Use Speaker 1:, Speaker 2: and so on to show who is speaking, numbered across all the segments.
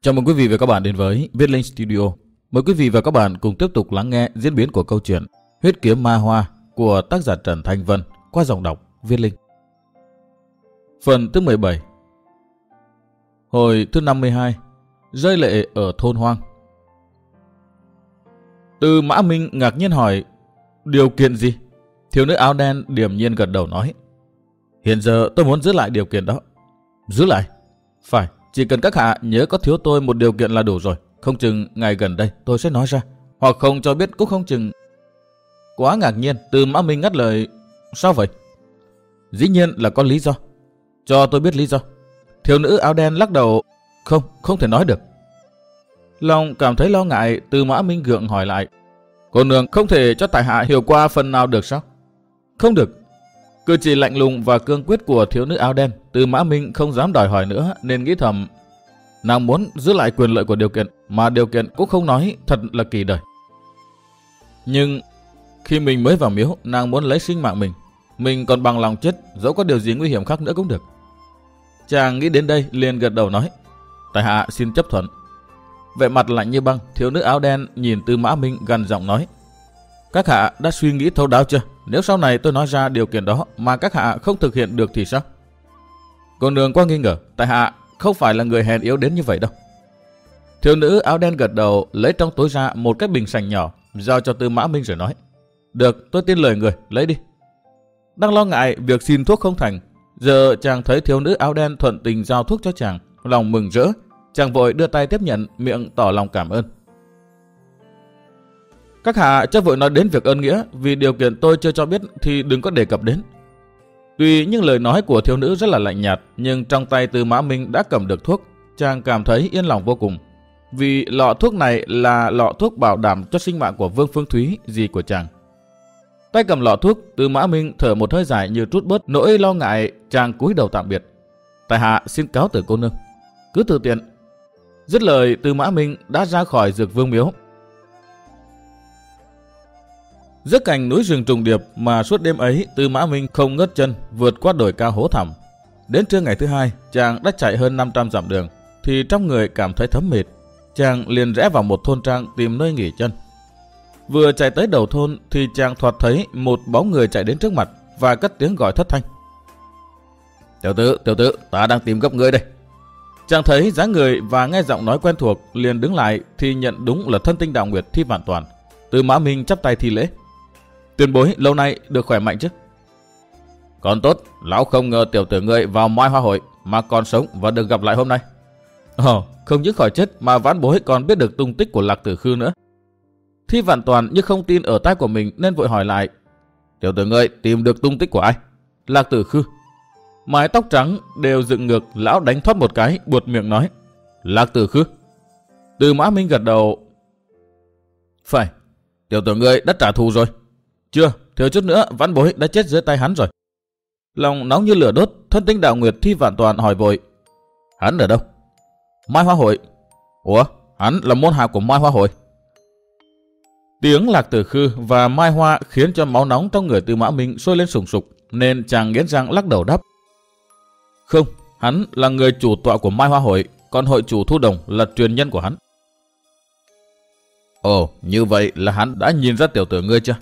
Speaker 1: Chào mừng quý vị và các bạn đến với Viết Linh Studio. Mời quý vị và các bạn cùng tiếp tục lắng nghe diễn biến của câu chuyện Huyết Kiếm Ma Hoa của tác giả Trần Thanh Vân qua giọng đọc Viết Linh. Phần thứ 17. Hồi thứ 52. Rơi lệ ở thôn hoang. Từ Mã Minh ngạc nhiên hỏi: điều kiện gì? Thiếu nữ áo đen điềm nhiên gật đầu nói: hiện giờ tôi muốn giữ lại điều kiện đó. Giữ lại? Phải, chỉ cần các hạ nhớ có thiếu tôi một điều kiện là đủ rồi. Không chừng ngày gần đây tôi sẽ nói ra, hoặc không cho biết cũng không chừng. Quá ngạc nhiên, Từ Mã Minh ngắt lời: sao vậy? Dĩ nhiên là có lý do. Cho tôi biết lý do. Thiếu nữ áo đen lắc đầu: không thể nói được. Lòng cảm thấy lo ngại, Từ Mã Minh gượng hỏi lại: cô nương không thể cho tại hạ hiểu qua phần nào được sao? Không được. Cử chỉ lạnh lùng và cương quyết của thiếu nữ áo đen, Từ Mã Minh không dám đòi hỏi nữa, nên nghĩ thầm: nàng muốn giữ lại quyền lợi của điều kiện, mà điều kiện cũng không nói, thật là kỳ đời. Nhưng khi mình mới vào miếu, nàng muốn lấy sinh mạng mình còn bằng lòng chết, dẫu có điều gì nguy hiểm khác nữa cũng được. Chàng nghĩ đến đây liền gật đầu nói: tại hạ xin chấp thuận. Vẻ mặt lạnh như băng, thiếu nữ áo đen nhìn Từ Mã Minh gằn giọng nói: các hạ đã suy nghĩ thấu đáo chưa? Nếu sau này tôi nói ra điều kiện đó mà các hạ không thực hiện được thì sao? Cô nương quá nghi ngờ, tại hạ không phải là người hèn yếu đến như vậy đâu. Thiếu nữ áo đen gật đầu, lấy trong túi ra một cái bình sành nhỏ, giao cho Từ Mã Minh rồi nói: được, tôi tin lời người, lấy đi. Đang lo ngại việc xin thuốc không thành, giờ chàng thấy thiếu nữ áo đen thuận tình giao thuốc cho chàng, lòng mừng rỡ. Chàng vội đưa tay tiếp nhận, miệng tỏ lòng cảm ơn. các hạ chớ vội nói đến việc ơn nghĩa, vì điều kiện tôi chưa cho biết thì đừng có đề cập đến. Tuy những lời nói của thiếu nữ rất là lạnh nhạt, nhưng trong tay Từ Mã Minh đã cầm được thuốc, chàng cảm thấy yên lòng vô cùng. Vì lọ thuốc này là lọ thuốc bảo đảm cho sinh mạng của Vương Phương Thúy, dì của chàng. Tay cầm lọ thuốc, Từ Mã Minh thở một hơi dài như trút bớt nỗi lo ngại, chàng cúi đầu tạm biệt. tại hạ xin cáo từ cô nương, cứ từ tiện. Dứt lời, Từ Mã Minh đã ra khỏi Dược Vương miếu. Giữa cảnh núi rừng trùng điệp mà suốt đêm ấy, Từ Mã Minh không ngớt chân vượt qua đồi cao hố thẳm. Đến trưa ngày thứ hai, chàng đã chạy hơn 500 dặm đường, thì trong người cảm thấy thấm mệt. Chàng liền rẽ vào một thôn trang tìm nơi nghỉ chân. Vừa chạy tới đầu thôn thì chàng thoạt thấy một bóng người chạy đến trước mặt và cất tiếng gọi thất thanh: tiểu tử, ta đang tìm gấp ngươi đây. Chàng thấy dáng người và nghe giọng nói quen thuộc, liền đứng lại thì nhận đúng là thân tinh Đạo Nguyệt Thi Vạn Toàn. Từ Mã Minh chắp tay thi lễ: tiền bối lâu nay được khỏe mạnh chứ? Còn tốt, lão không ngờ tiểu tử ngươi vào Mai Hoa hội mà còn sống và được gặp lại hôm nay. Không những khỏi chết mà vãn bối còn biết được tung tích của Lạc Tử Khư nữa. Thi Vạn Toàn như không tin ở tai của mình nên vội hỏi lại: tiểu tử ngươi tìm được tung tích của ai? Lạc Tử Khư. Mái tóc trắng đều dựng ngược, lão đánh thoát một cái, buột miệng nói: Lạc Tử Khư. Từ Mã Minh gật đầu: phải, tiểu tử ngươi đã trả thù rồi. Chưa, thiếu chút nữa vãn bối đã chết dưới tay hắn rồi. Lòng nóng như lửa đốt, thân tinh Đạo Nguyệt Thi Vạn Toàn hỏi vội: hắn ở đâu? Mai Hoa hội. Ủa, hắn là môn hạ của Mai Hoa hội? Tiếng Lạc Tử Khư và Mai Hoa khiến cho máu nóng trong người Từ Mã Minh sôi lên sùng sục, nên chàng nghiến răng lắc đầu đáp: không, hắn là người chủ tọa của Mai Hoa hội, còn hội chủ Thu Đồng là truyền nhân của hắn. Ồ, như vậy là hắn đã nhìn ra tiểu tử ngươi chưa?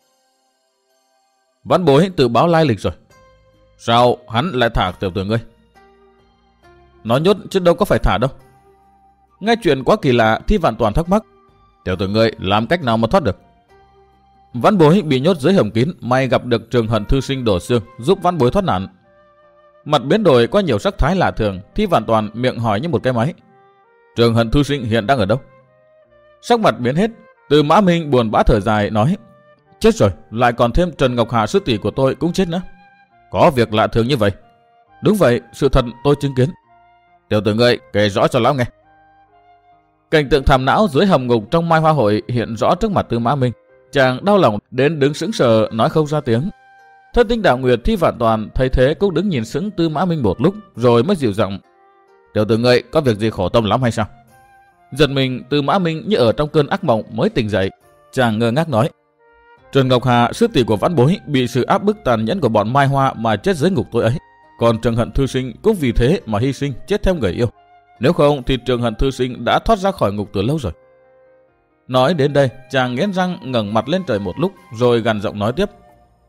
Speaker 1: Vãn bối tự báo lai lịch rồi. Sao hắn lại thả tiểu tử ngươi? Nó nhốt chứ đâu có phải thả đâu. Nghe chuyện quá kỳ lạ, Thi Vạn Toàn thắc mắc: tiểu tử ngươi làm cách nào mà thoát được? Vãn bối bị nhốt dưới hầm kín, may gặp được Trường Hận thư sinh đổ xương giúp vãn bối thoát nạn. Mặt biến đổi qua nhiều sắc thái lạ thường, Thi Vạn Toàn miệng hỏi như một cái máy: Trường Hận thư sinh hiện đang ở đâu? Sắc mặt biến hết, Từ Mã Minh buồn bã thở dài nói: chết rồi, lại còn thêm Trần Ngọc Hà sư tỷ của tôi cũng chết nữa. Có việc lạ thường như vậy? Đúng vậy, sự thật tôi chứng kiến. Tiểu tử ngươi kể rõ cho lão nghe. Cảnh tượng thảm não dưới hầm ngục trong Mai Hoa hội hiện rõ trước mặt Từ Mã Minh. Chàng đau lòng đến đứng sững sờ, nói không ra tiếng. Thân tinh Đạo Nguyệt Thi Vạn Toàn thấy thế cũng đứng nhìn sững Từ Mã Minh một lúc, rồi mới dịu giọng: tiểu tử ngươi có việc gì khổ tâm lắm hay sao? Giật mình, Từ Mã Minh như ở trong cơn ác mộng mới tỉnh dậy. Chàng ngơ ngác nói: Trần Ngọc Hà sư tỷ của vãn bối bị sự áp bức tàn nhẫn của bọn Mai Hoa mà chết dưới ngục tối ấy, còn Trường Hận thư sinh cũng vì thế mà hy sinh chết theo người yêu. Nếu không thì Trường Hận thư sinh đã thoát ra khỏi ngục từ lâu rồi. Nói đến đây, chàng nghiến răng ngẩng mặt lên trời một lúc rồi gằn giọng nói tiếp.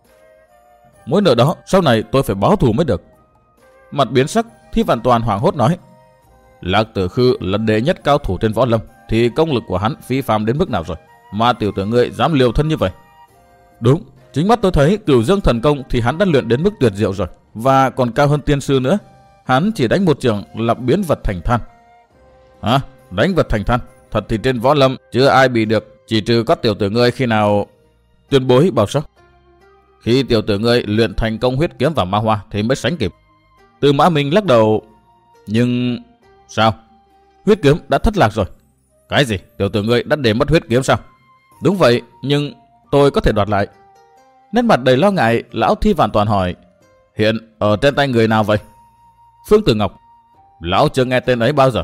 Speaker 1: Mối nợ đó sau này tôi phải báo thù mới được. Mặt biến sắc, Thi Vạn Toàn hoảng hốt nói. Lạc Tử Khư là đệ nhất cao thủ trên võ lâm, thì công lực của hắn phi phàm đến mức nào rồi mà tiểu tử ngươi dám liều thân như vậy? Đúng, chính mắt tôi thấy Cửu Dương thần công thì hắn đã luyện đến mức tuyệt diệu rồi, và còn cao hơn tiên sư nữa. Hắn chỉ đánh một trường là biến vật thành than. Hả? Đánh vật thành than? Thật thì trên võ lâm chưa ai bị được, chỉ trừ có tiểu tử ngươi khi nào... Tuyên bối bảo sao? Khi tiểu tử ngươi luyện thành công huyết kiếm và ma hoa thì mới sánh kịp. Tư Mã Minh lắc đầu. Nhưng... Sao? Huyết kiếm đã thất lạc rồi. Cái gì? Tiểu tử ngươi đã để mất huyết kiếm sao? Đúng vậy, nhưng tôi có thể đoạt lại. Nét mặt đầy lo ngại, lão Thi Vạn Toàn hỏi. Hiện ở trên tay người nào vậy? Phương Tử Ngọc. Lão chưa nghe tên ấy bao giờ.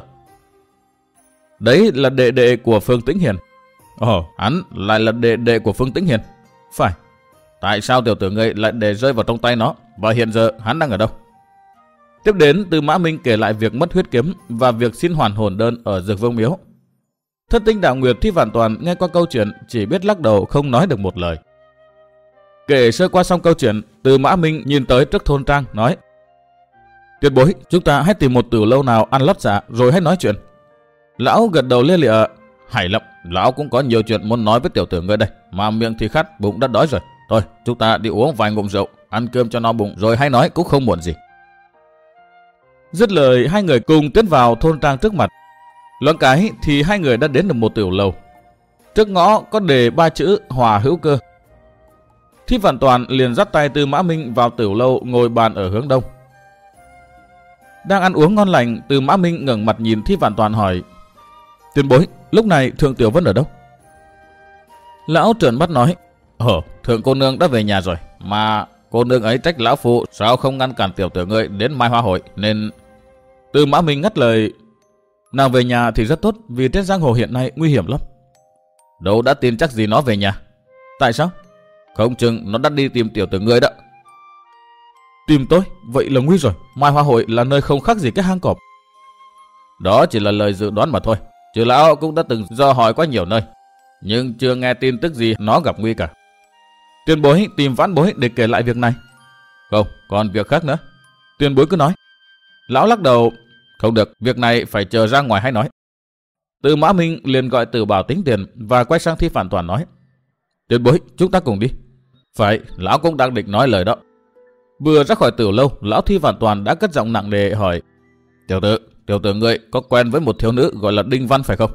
Speaker 1: Đấy là đệ đệ của Phương Tĩnh Hiền. Ồ, hắn lại là đệ đệ của Phương Tĩnh Hiền. Phải. Tại sao tiểu tử ngươi lại để rơi vào trong tay nó, và hiện giờ hắn đang ở đâu? Tiếp đến, Tư Mã Minh kể lại việc mất huyết kiếm và việc xin hoàn hồn đơn ở Dược Vương Miếu. Thất tinh Đạo Nguyệt Thi Vạn Toàn nghe qua câu chuyện chỉ biết lắc đầu không nói được một lời. Kể sơ qua xong câu chuyện, Tư Mã Minh nhìn tới trước thôn trang nói. Tuyệt bối, chúng ta hãy tìm một tử lâu nào ăn lót dạ rồi hãy nói chuyện. Lão gật đầu lia lịa. Hay lắm, lão cũng có nhiều chuyện muốn nói với tiểu tử ngươi đây, mà miệng thì khát, bụng đã đói rồi. Thôi, chúng ta đi uống vài ngụm rượu, ăn cơm cho no bụng rồi hãy nói cũng không muộn gì. Dứt lời, hai người cùng tiến vào thôn trang trước mặt. Loáng cái thì hai người đã đến được một tiểu lầu. Trước ngõ có đề 3 chữ Hòa Hữu Cơ. Thi Vạn Toàn liền dắt tay Tư Mã Minh vào tiểu lâu ngồi bàn ở hướng đông. Đang ăn uống ngon lành, Tư Mã Minh ngẩng mặt nhìn Thi Vạn Toàn hỏi. Tiền bối, lúc này Thượng Tiểu Vân ở đâu? Lão trợn mắt nói. Thượng cô nương đã về nhà rồi, mà cô nương ấy trách lão phụ sao không ngăn cản tiểu tử ngươi đến Mai Hoa hội nên... Tư Mã Minh ngắt lời. Nàng về nhà thì rất tốt, vì trên giang hồ hiện nay nguy hiểm lắm. Đâu đã tin chắc gì nó về nhà. Tại sao? Không chừng nó đã đi tìm tiểu tử ngươi đó. Tìm tôi? Vậy là nguy rồi. Mai Hoa hội là nơi không khác gì cái hang cọp. Đó chỉ là lời dự đoán mà thôi. Chứ lão cũng đã từng do hỏi qua nhiều nơi, nhưng chưa nghe tin tức gì nó gặp nguy cả. Tiền bối tìm vãn bối để kể lại việc này. Không, còn việc khác nữa. Tiền bối cứ nói. Lão lắc đầu. Không được, việc này phải chờ ra ngoài hay nói. Tư Mã Minh liền gọi Tử Bảo tính tiền và quay sang Thi Vạn Toàn nói. Tiền bối, chúng ta cùng đi. Phải, lão cũng đang định nói lời đó. Vừa ra khỏi tiểu lâu, lão Thi Vạn Toàn đã cất giọng nặng nề hỏi. Tiểu tử ngươi có quen với một thiếu nữ gọi là Đinh Văn phải không?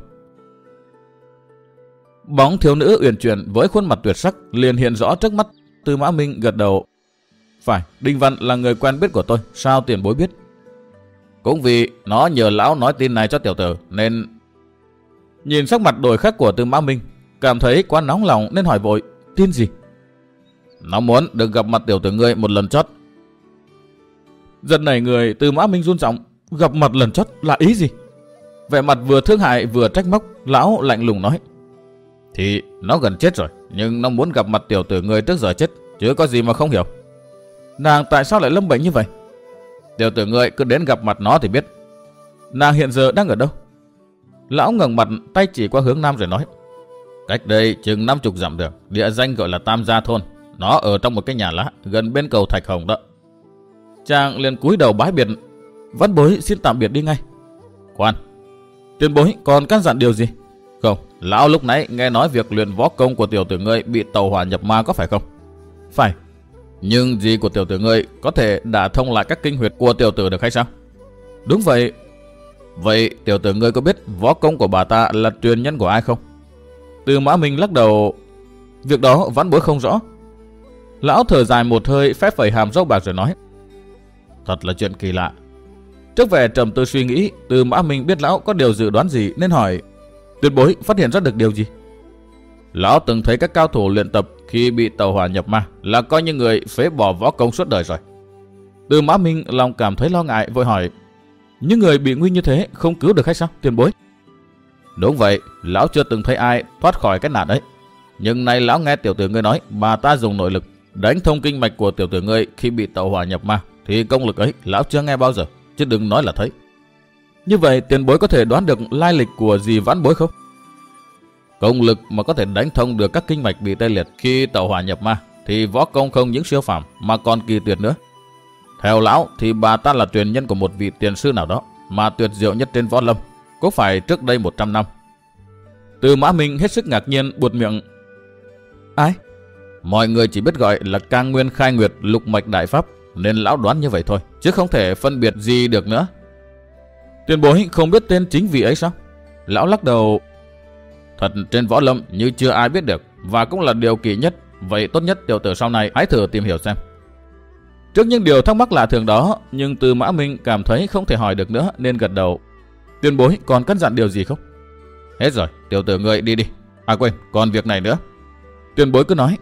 Speaker 1: Bóng thiếu nữ uyển chuyển với khuôn mặt tuyệt sắc liền hiện rõ trước mắt. Tư Mã Minh gật đầu. Phải, Đinh Văn là người quen biết của tôi. Sao tiền bối biết? Cũng vì nó nhờ lão nói tin này cho tiểu tử nên... Nhìn sắc mặt đổi khác của Tư Mã Minh, cảm thấy quá nóng lòng nên hỏi vội. Tin gì? Nó muốn được gặp mặt tiểu tử ngươi một lần chót. Giật nảy người, Tư Mã Minh run giọng. Gặp mặt lần chót là ý gì? Vẻ mặt vừa thương hại vừa trách móc, lão lạnh lùng nói. Thì nó gần chết rồi, nhưng nó muốn gặp mặt tiểu tử ngươi trước giờ chết, chứ có gì mà không hiểu. Nàng tại sao lại lâm bệnh như vậy? Tiểu tử ngươi cứ đến gặp mặt nó thì biết. Nàng hiện giờ đang ở đâu? Lão ngẩng mặt, tay chỉ qua hướng nam rồi nói. Cách đây chừng 50 dặm đường, địa danh gọi là Tam Gia Thôn. Nó ở trong một cái nhà lá gần bên cầu Thạch Hồng đó. Chàng liền cúi đầu bái biệt. Vãn bối xin tạm biệt đi ngay. Khoan, tiền bối còn căn dặn điều gì? Không, lão lúc nãy nghe nói việc luyện võ công của tiểu tử ngươi bị tẩu hỏa nhập ma có phải không? Phải. Nhưng gì của tiểu tử ngươi có thể đả thông lại các kinh huyệt của tiểu tử được hay sao? Đúng vậy. Vậy tiểu tử ngươi có biết võ công của bà ta là truyền nhân của ai không? Tư Mã Minh lắc đầu. Việc đó vãn bối không rõ. Lão thở dài một hơi, phép phẩy hàm râu bạc rồi nói. Thật là chuyện kỳ lạ. Trước vẻ trầm tư suy nghĩ, Tư Mã Minh biết lão có điều dự đoán gì nên hỏi. Tuyệt bối phát hiện ra được điều gì? Lão từng thấy các cao thủ luyện tập khi bị tẩu hỏa nhập ma là coi như người phế bỏ võ công suốt đời rồi. Tư Mã Minh lòng cảm thấy lo ngại vội hỏi. Những người bị nguy như thế không cứu được hay sao tiền bối? Đúng vậy, lão chưa từng thấy ai thoát khỏi cái nạn ấy. Nhưng nay lão nghe tiểu tử ngươi nói bà ta dùng nội lực đánh thông kinh mạch của tiểu tử ngươi khi bị tẩu hỏa nhập ma, thì công lực ấy lão chưa nghe bao giờ, chứ đừng nói là thấy. Như vậy tiền bối có thể đoán được lai lịch của dì vãn bối không? Công lực mà có thể đánh thông được các kinh mạch bị tê liệt khi tẩu hỏa nhập ma thì võ công không những siêu phàm mà còn kỳ tuyệt nữa. Theo lão thì bà ta là truyền nhân của một vị tiền sư nào đó mà tuyệt diệu nhất trên võ lâm, có phải trước đây 100 năm. Tư Mã Minh hết sức ngạc nhiên buột miệng. Ai? Mọi người chỉ biết gọi là Cang Nguyên Khai Nguyệt Lục Mạch Đại Pháp, nên lão đoán như vậy thôi, chứ không thể phân biệt gì được nữa. Tiền bối không biết tên chính vị ấy sao? Lão lắc đầu. Thật trên võ lâm như chưa ai biết được, và cũng là điều kỳ nhất. Vậy tốt nhất tiểu tử sau này hãy thử tìm hiểu xem. Trước những điều thắc mắc lạ thường đó, nhưng Tư Mã Minh cảm thấy không thể hỏi được nữa nên gật đầu. Tiền bối còn căn dặn điều gì không? Hết rồi, tiểu tử ngươi đi đi. À quên, còn việc này nữa. Tiền bối cứ nói.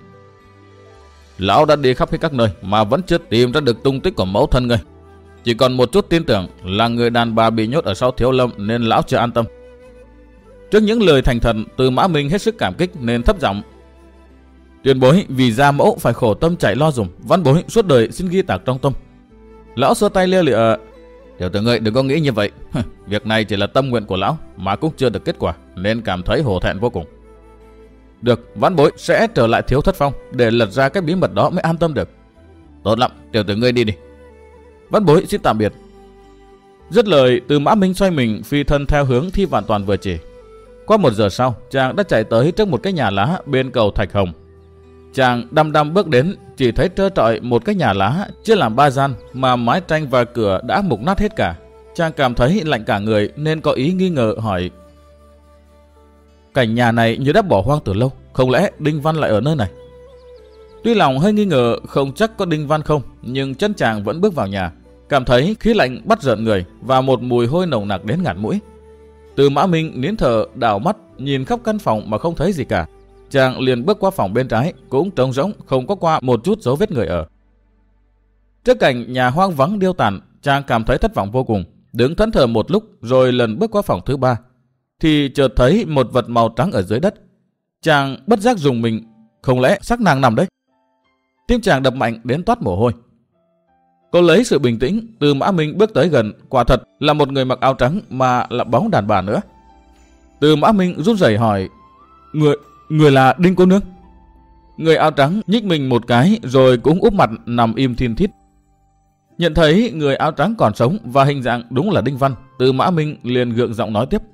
Speaker 1: Lão đã đi khắp hết các nơi mà vẫn chưa tìm ra được tung tích của mẫu thân ngươi. Chỉ còn một chút tin tưởng là người đàn bà bị nhốt ở sau Thiếu Lâm nên lão chưa an tâm. Trước những lời thành thật, Tư Mã Minh hết sức cảm kích nên thấp giọng. Tiền bối vì gia mẫu phải khổ tâm chạy lo dùm, văn bối suốt đời xin ghi tạc trong tâm. Lão xua tay lia lịa. Tiểu tử ngươi đừng có nghĩ như vậy. Việc này chỉ là tâm nguyện của lão mà cũng chưa được kết quả nên cảm thấy hổ thẹn vô cùng. Được, văn bối sẽ trở lại Thiếu Thất Phong để lật ra cái bí mật đó mới an tâm được. Tốt lắm, tiểu tử ngươi đi đi. Văn bối xin tạm biệt. Dứt lời, Tư Mã Minh xoay mình phi thân theo hướng Thi Vạn Toàn vừa chỉ. Qua 1 giờ sau, chàng đã chạy tới trước một cái nhà lá bên cầu Thạch Hồng. Chàng đăm đăm bước đến, chỉ thấy trơ trọi một cái nhà lá chia làm 3 gian mà mái tranh và cửa đã mục nát hết cả. Chàng cảm thấy lạnh cả người nên có ý nghi ngờ hỏi. Cảnh nhà này như đã bỏ hoang từ lâu, không lẽ Đinh Văn lại ở nơi này? Tuy lòng hơi nghi ngờ không chắc có Đinh Văn không, nhưng chân chàng vẫn bước vào nhà, cảm thấy khí lạnh bắt rợn người và một mùi hôi nồng nặc đến ngạt mũi. Tư Mã Minh nín thở đảo mắt nhìn khắp căn phòng mà không thấy gì cả. Chàng liền bước qua phòng bên trái, cũng trống rỗng, không có qua một chút dấu vết người ở. Trước cảnh nhà hoang vắng điêu tàn, chàng cảm thấy thất vọng vô cùng, đứng thẫn thờ một lúc rồi lần bước qua phòng thứ 3, thì chợt thấy một vật màu trắng ở dưới đất. Chàng bất giác rùng mình, không lẽ xác nàng nằm đấy? Tim chàng đập mạnh đến toát mồ hôi. Cố lấy sự bình tĩnh, Tư Mã Minh bước tới gần, quả thật là một người mặc áo trắng mà là bóng đàn bà nữa. Tư Mã Minh run rẩy hỏi, Người là Đinh cô nương? Người áo trắng nhích mình một cái rồi cũng úp mặt nằm im thiên thít. Nhận thấy người áo trắng còn sống và hình dạng đúng là Đinh Văn, Tư Mã Minh liền gượng giọng nói tiếp.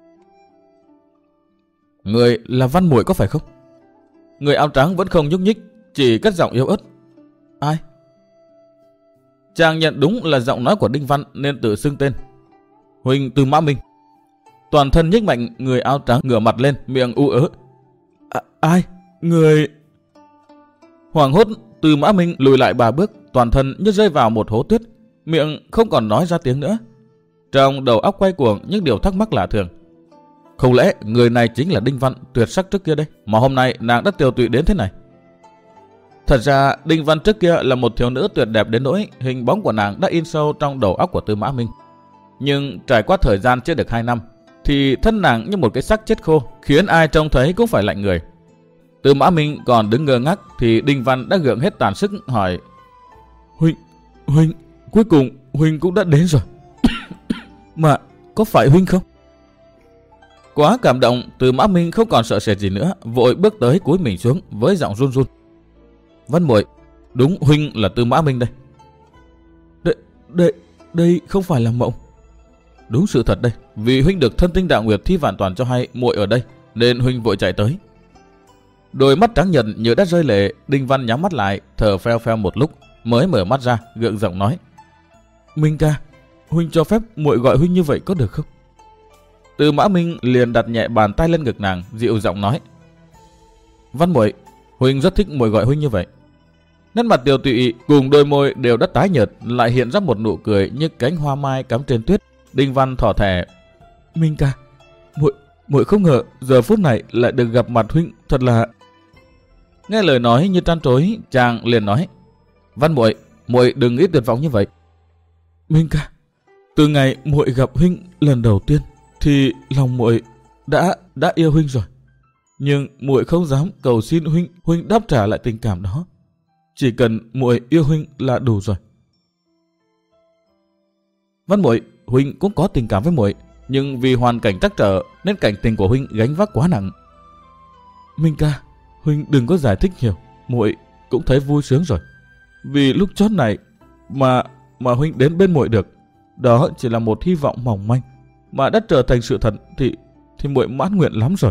Speaker 1: Người là Văn muội có phải không? Người áo trắng vẫn không nhúc nhích, chỉ cất giọng yếu ớt. Ai? Chàng nhận đúng là giọng nói của Đinh Văn nên tự xưng tên. Huynh Tư Mã Minh. Toàn thân nhích mạnh, người áo trắng ngửa mặt lên, miệng u ớ. Ai? Người... Hoảng hốt, Tư Mã Minh lùi lại 3 bước, toàn thân như rơi vào một hố tuyết, miệng không còn nói ra tiếng nữa. Trong đầu óc quay cuồng những điều thắc mắc lạ thường. Không lẽ người này chính là Đinh Văn tuyệt sắc trước kia đây, mà hôm nay nàng đã tiều tụy đến thế này? Thật ra Đinh Văn trước kia là một thiếu nữ tuyệt đẹp đến nỗi hình bóng của nàng đã in sâu trong đầu óc của Tư Mã Minh. Nhưng trải qua thời gian chưa được 2 năm, thì thân nàng như một cái xác chết khô, khiến ai trông thấy cũng phải lạnh người. Tư Mã Minh còn đứng ngơ ngác thì Đinh Văn đã gượng hết tàn sức hỏi. Huynh, cuối cùng Huynh cũng đã đến rồi. Mà có phải Huynh không? Quá cảm động, Tư Mã Minh không còn sợ sệt gì nữa, vội bước tới cúi mình xuống với giọng run run. Văn muội, đúng Huynh là Tư Mã Minh đây. Đây không phải là mộng. Đúng sự thật đây, vì Huynh được thân tinh Đạo Nguyệt Thi Vạn Toàn cho hay muội ở đây, nên Huynh vội chạy tới. Đôi mắt trắng nhợt như đã rơi lệ, Đinh Văn nhắm mắt lại, thở pheo pheo một lúc, mới mở mắt ra, gượng giọng nói. Minh ca, Huynh cho phép muội gọi Huynh như vậy có được không? Tư Mã Minh liền đặt nhẹ bàn tay lên ngực nàng, dịu giọng nói. Văn muội, Huynh rất thích muội gọi Huynh như vậy. Nét mặt tiều tụy cùng đôi môi đều đã tái nhợt, lại hiện ra một nụ cười như cánh hoa mai cắm trên tuyết. Đinh Văn thỏ thẻ. Minh ca, muội không ngờ giờ phút này lại được gặp mặt Huynh, thật là... Nghe lời nói như trăn trối, chàng liền nói. Văn muội đừng nghĩ tuyệt vọng như vậy. Minh ca, từ ngày muội gặp Huynh lần đầu tiên thì lòng muội đã yêu Huynh rồi. Nhưng muội không dám cầu xin Huynh đáp trả lại tình cảm đó. Chỉ cần muội yêu Huynh là đủ rồi. Văn muội, huynh cũng có tình cảm với muội, nhưng vì hoàn cảnh trắc trở nên cảnh tình của huynh gánh vác quá nặng. Minh ca, huynh đừng có giải thích nhiều, muội cũng thấy vui sướng rồi. Vì lúc chót này mà huynh đến bên muội được, đó chỉ là một hy vọng mỏng manh, mà đã trở thành sự thật thì muội mãn nguyện lắm rồi.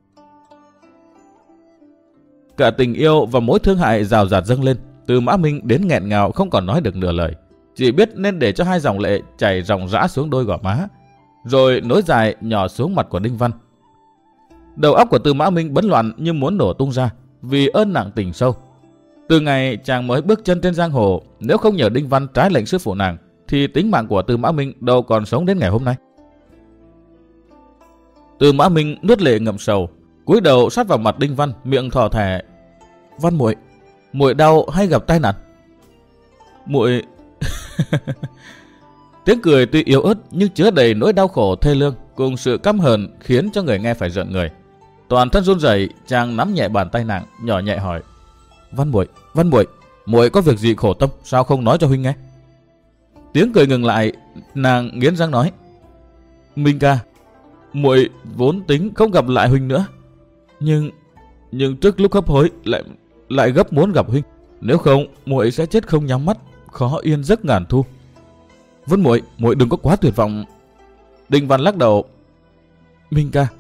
Speaker 1: Cả tình yêu và mối thương hại rào rạt dâng lên, Từ Mã Minh đến nghẹn ngào không còn nói được nửa lời, chỉ biết nên để cho hai dòng lệ chảy ròng rã xuống đôi gò má, rồi nối dài nhỏ xuống mặt của Đinh Văn. Đầu óc của Từ Mã Minh bấn loạn như muốn nổ tung ra vì ơn nặng tình sâu. Từ ngày chàng mới bước chân trên giang hồ, nếu không nhờ Đinh Văn trái lệnh sư phụ nàng, thì tính mạng của Từ Mã Minh đâu còn sống đến ngày hôm nay. Từ Mã Minh nuốt lệ ngậm sầu, cúi đầu sát vào mặt Đinh Văn, miệng thỏ thẻ: Văn muội, muội đau hay gặp tai nạn? Muội Tiếng cười tuy yếu ớt nhưng chứa đầy nỗi đau khổ thê lương cùng sự căm hờn khiến cho người nghe phải rợn người. Toàn thân run rẩy, chàng nắm nhẹ bàn tay nàng, nhỏ nhẹ hỏi: Văn muội, muội có việc gì khổ tâm, sao không nói cho huynh nghe? Tiếng cười ngừng lại, nàng nghiến răng nói: Minh ca, muội vốn tính không gặp lại huynh nữa, nhưng trước lúc hấp hối lại gấp muốn gặp huynh, nếu không muội sẽ chết không nhắm mắt, khó yên giấc ngàn thu. Vân muội đừng có quá tuyệt vọng. Đinh Văn lắc đầu: Minh ca,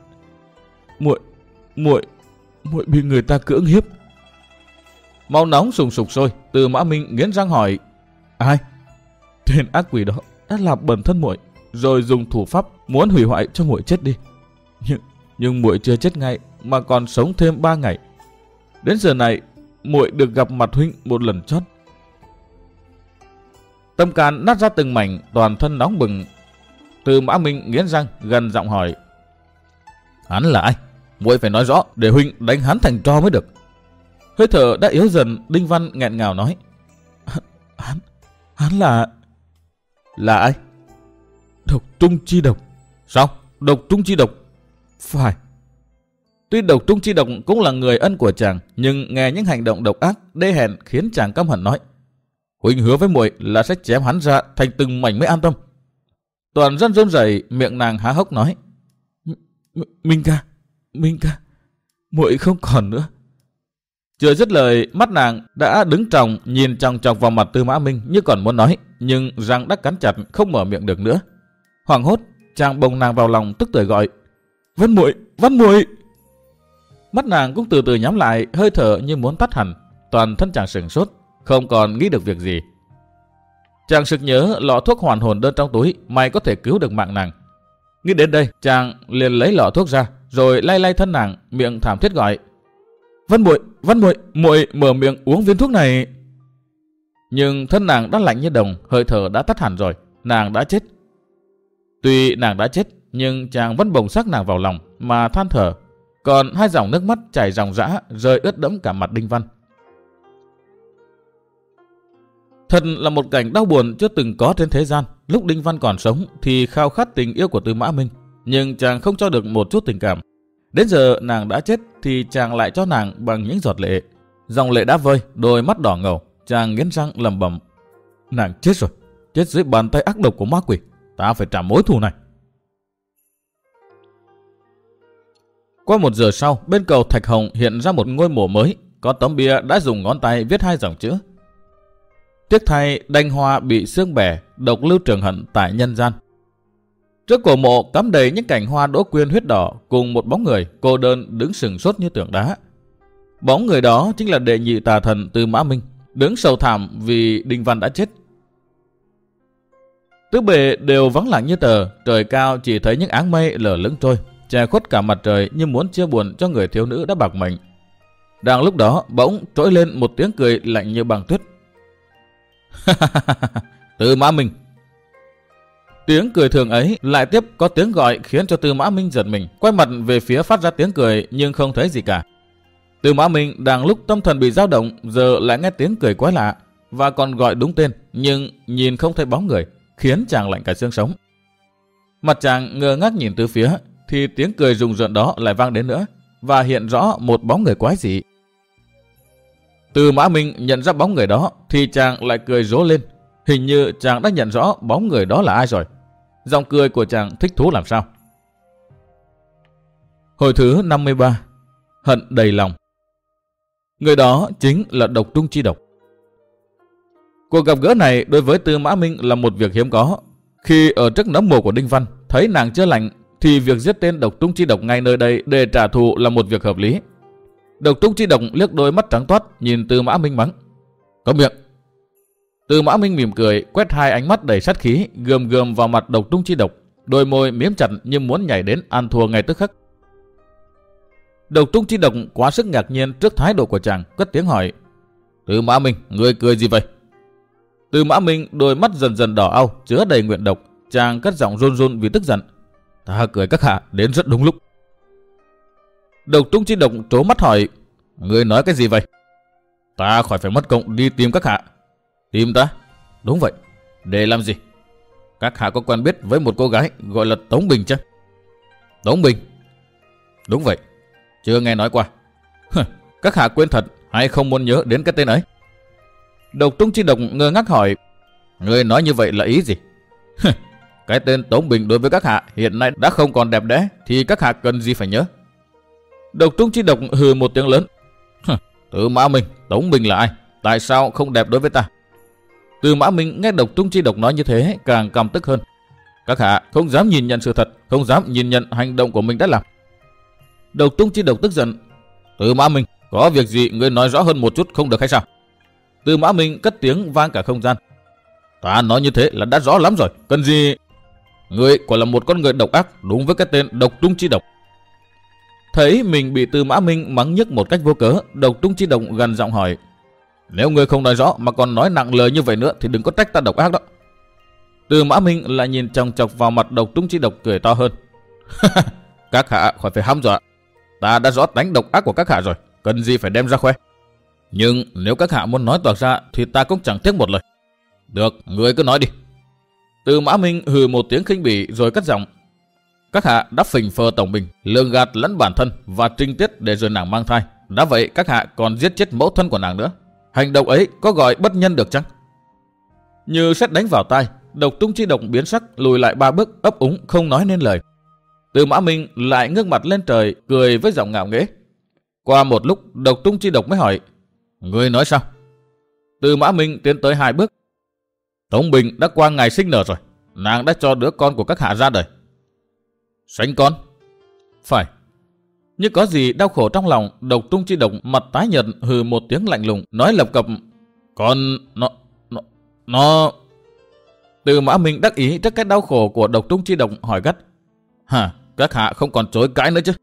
Speaker 1: muội bị người ta cưỡng hiếp. Máu nóng sùng sục sôi, Từ Mã Minh nghiến răng hỏi: Ai? Tên ác quỷ đó đã làm bẩn thân muội, rồi dùng thủ pháp muốn hủy hoại cho muội chết đi. Nhưng muội chưa chết ngay mà còn sống thêm 3 ngày. Đến giờ này muội được gặp mặt huynh một lần chót. Tâm can nát ra từng mảnh, toàn thân nóng bừng. Từ Mã Minh nghiến răng gần giọng hỏi: Hắn là ai? Muội phải nói rõ để huynh đánh hắn thành tro mới được. Hơi thở đã yếu dần, Đinh Văn nghẹn ngào nói: Hắn là ai? Độc Trung Chi Độc. Sao? Độc Trung Chi Độc? Phải. Tuy Độc Trung Chi Độc cũng là người ân của chàng, nhưng nghe những hành động độc ác đê hèn khiến chàng căm hận nói: Huynh hứa với muội là sẽ chém hắn ra thành từng mảnh mới an tâm. Toàn dân run rẩy, miệng nàng há hốc nói: Minh ca, muội không còn nữa. Chưa dứt lời, mắt nàng đã đứng tròng nhìn chòng chọc vào mặt Tư Mã Minh như còn muốn nói, nhưng răng đã cắn chặt không mở miệng được nữa. Hoảng hốt, chàng bồng nàng vào lòng, tức tưởi gọi: Văn muội. Mắt nàng cũng từ từ nhắm lại, hơi thở như muốn tắt hẳn. Toàn thân chàng sửng sốt, không còn nghĩ được việc gì. Chàng sực nhớ lọ thuốc hoàn hồn đơn trong túi, may có thể cứu được mạng nàng. Nghĩ đến đây, chàng liền lấy lọ thuốc ra, rồi lay lay thân nàng, miệng thảm thiết gọi: Văn muội, muội mở miệng uống viên thuốc này. Nhưng thân nàng đã lạnh như đồng, hơi thở đã tắt hẳn rồi, nàng đã chết. Tuy nàng đã chết, nhưng chàng vẫn bồng xác nàng vào lòng mà than thở, còn hai dòng nước mắt chảy ròng rã rơi ướt đẫm cả mặt Đinh Văn. Thật là một cảnh đau buồn chưa từng có trên thế gian. Lúc Đinh Văn còn sống thì khao khát tình yêu của Tư Mã Minh, nhưng chàng không cho được một chút tình cảm. Đến giờ nàng đã chết thì chàng lại cho nàng bằng những giọt lệ. Dòng lệ đã vơi, đôi mắt đỏ ngầu, chàng nghiến răng lẩm bẩm: Nàng chết rồi, chết dưới bàn tay ác độc của ma quỷ. Ta phải trả mối thù này. Qua 1 giờ sau, bên cầu Thạch Hồng hiện ra một ngôi mộ mới, có tấm bia đã dùng ngón tay viết 2 dòng chữ: Tiếc thay đanh hoa bị xương bẻ, độc lưu trường hận tại nhân gian. Trước cổ mộ cắm đầy những cành hoa đỗ quyên huyết đỏ cùng một bóng người cô đơn đứng sừng sốt như tượng đá. Bóng người đó chính là đệ nhị tà thần Tư Mã Minh, đứng sầu thảm vì Đinh Văn đã chết. Tứ bề đều vắng lặng như tờ, trời cao chỉ thấy những áng mây lở lững trôi, che khuất cả mặt trời như muốn chia buồn cho người thiếu nữ đã bạc mệnh. Đang lúc đó bỗng trỗi lên một tiếng cười lạnh như băng tuyết. Tư Mã Minh. Tiếng cười thường ấy lại tiếp có tiếng gọi khiến cho Tư Mã Minh giật mình, quay mặt về phía phát ra tiếng cười nhưng không thấy gì cả. Tư Mã Minh đang lúc tâm thần bị dao động, giờ lại nghe tiếng cười quái lạ và còn gọi đúng tên, nhưng nhìn không thấy bóng người, khiến chàng lạnh cả xương sống. Mặt chàng ngơ ngác nhìn từ phía thì tiếng cười rùng rợn đó lại vang đến nữa và hiện rõ một bóng người quái dị. Tư Mã Minh nhận ra bóng người đó thì chàng lại cười rố lên, hình như chàng đã nhận rõ bóng người đó là ai rồi. Giọng cười của chàng thích thú làm sao. Hồi thứ 53. Hận đầy lòng. Người đó chính là Độc Trung Chi Độc. Cuộc gặp gỡ này đối với Tư Mã Minh là một việc hiếm có. Khi ở trước nấm mồ của Đinh Văn thấy nàng chưa lành thì việc giết tên Độc Trung Chi Độc ngay nơi đây để trả thù là một việc hợp lý. Độc Trung Chi Độc liếc đôi mắt trắng toát nhìn Tư Mã Minh mắng: "Câm miệng!" Tư Mã Minh mỉm cười, quét hai ánh mắt đầy sát khí gườm gườm vào mặt Độc Trung Chi Độc, đôi môi miếm chặt như muốn nhảy đến ăn thua ngay tức khắc. Độc Trung Chi Độc quá sức ngạc nhiên trước thái độ của chàng, cất tiếng hỏi: "Tư Mã Minh, ngươi cười gì vậy?" Tư Mã Minh đôi mắt dần dần đỏ au, chứa đầy nguyện độc, chàng cất giọng run run vì tức giận: "Ta cười các hạ đến rất đúng lúc." Độc Trung Chi Độc trố mắt hỏi: "Ngươi nói cái gì vậy?" "Ta khỏi phải mất công đi tìm các hạ." "Tìm ta?" "Đúng vậy." "Để làm gì?" "Các hạ có quen biết với một cô gái gọi là Tống Bình chăng?" "Tống Bình?" "Đúng vậy." "Chưa nghe nói qua." "Các hạ quên thật hay không muốn nhớ đến cái tên ấy?" Độc Trung Chi Độc ngơ ngác hỏi: "Ngươi nói như vậy là ý gì?" "Cái tên Tống Bình đối với các hạ hiện nay đã không còn đẹp đẽ thì các hạ cần gì phải nhớ." Độc Trung Chi Độc hừ một tiếng lớn: "Tư Mã Minh, Tống Bình là ai? Tại sao không đẹp đối với ta?" Tư Mã Minh nghe Độc Trung Chi Độc nói như thế càng căm tức hơn. Các hạ không dám nhìn nhận sự thật, không dám nhìn nhận hành động của mình đã làm. Độc Trung Chi Độc tức giận: "Tư Mã Minh, có việc gì ngươi nói rõ hơn một chút không được hay sao?" Tư Mã Minh cất tiếng vang cả không gian: "Ta nói như thế là đã rõ lắm rồi, cần gì?" "Ngươi quả là một con người độc ác, đúng với cái tên Độc Trung Chi Độc." Thấy mình bị Tư Mã Minh mắng nhức một cách vô cớ, Độc Trung Chi Độc gần giọng hỏi: "Nếu ngươi không nói rõ mà còn nói nặng lời như vậy nữa thì đừng có trách ta độc ác đó." Tư Mã Minh lại nhìn chòng chọc vào mặt Độc Trung Chi Độc cười to hơn: "Các hạ khỏi phải hăm dọa, ta đã rõ tánh độc ác của các hạ rồi, cần gì phải đem ra khoe. Nhưng nếu các hạ muốn nói toạc ra thì ta cũng chẳng tiếc một lời." "Được, ngươi cứ nói đi." Tư Mã Minh hừ một tiếng khinh bỉ rồi cất giọng: "Các hạ đã phình phờ Tổng Bình, lường gạt lẫn bản thân và trinh tiết để rồi nàng mang thai. Đã vậy các hạ còn giết chết mẫu thân của nàng nữa. Hành động ấy có gọi bất nhân được chăng?" Như sét đánh vào tai, Độc Trung Chi Độc biến sắc lùi lại 3 bước, ấp úng không nói nên lời. Tư Mã Minh lại ngước mặt lên trời cười với giọng ngạo nghễ. Qua một lúc Độc Trung Chi Độc mới hỏi: "Ngươi nói sao?" Tư Mã Minh tiến tới 2 bước: "Tống Bình đã qua ngày sinh nở rồi, nàng đã cho đứa con của các hạ ra đời." "Sanh con?" "Phải." Như có gì đau khổ trong lòng, Độc Trung Chi Độc mặt tái nhợt hừ một tiếng lạnh lùng, nói lập cập: "Con nó." Tư Mã Minh đắc ý trước cái đau khổ của Độc Trung Chi Độc hỏi gắt: "Hả, các hạ không còn chối cãi nữa chứ?"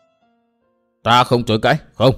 Speaker 1: "Ta không chối cãi, không."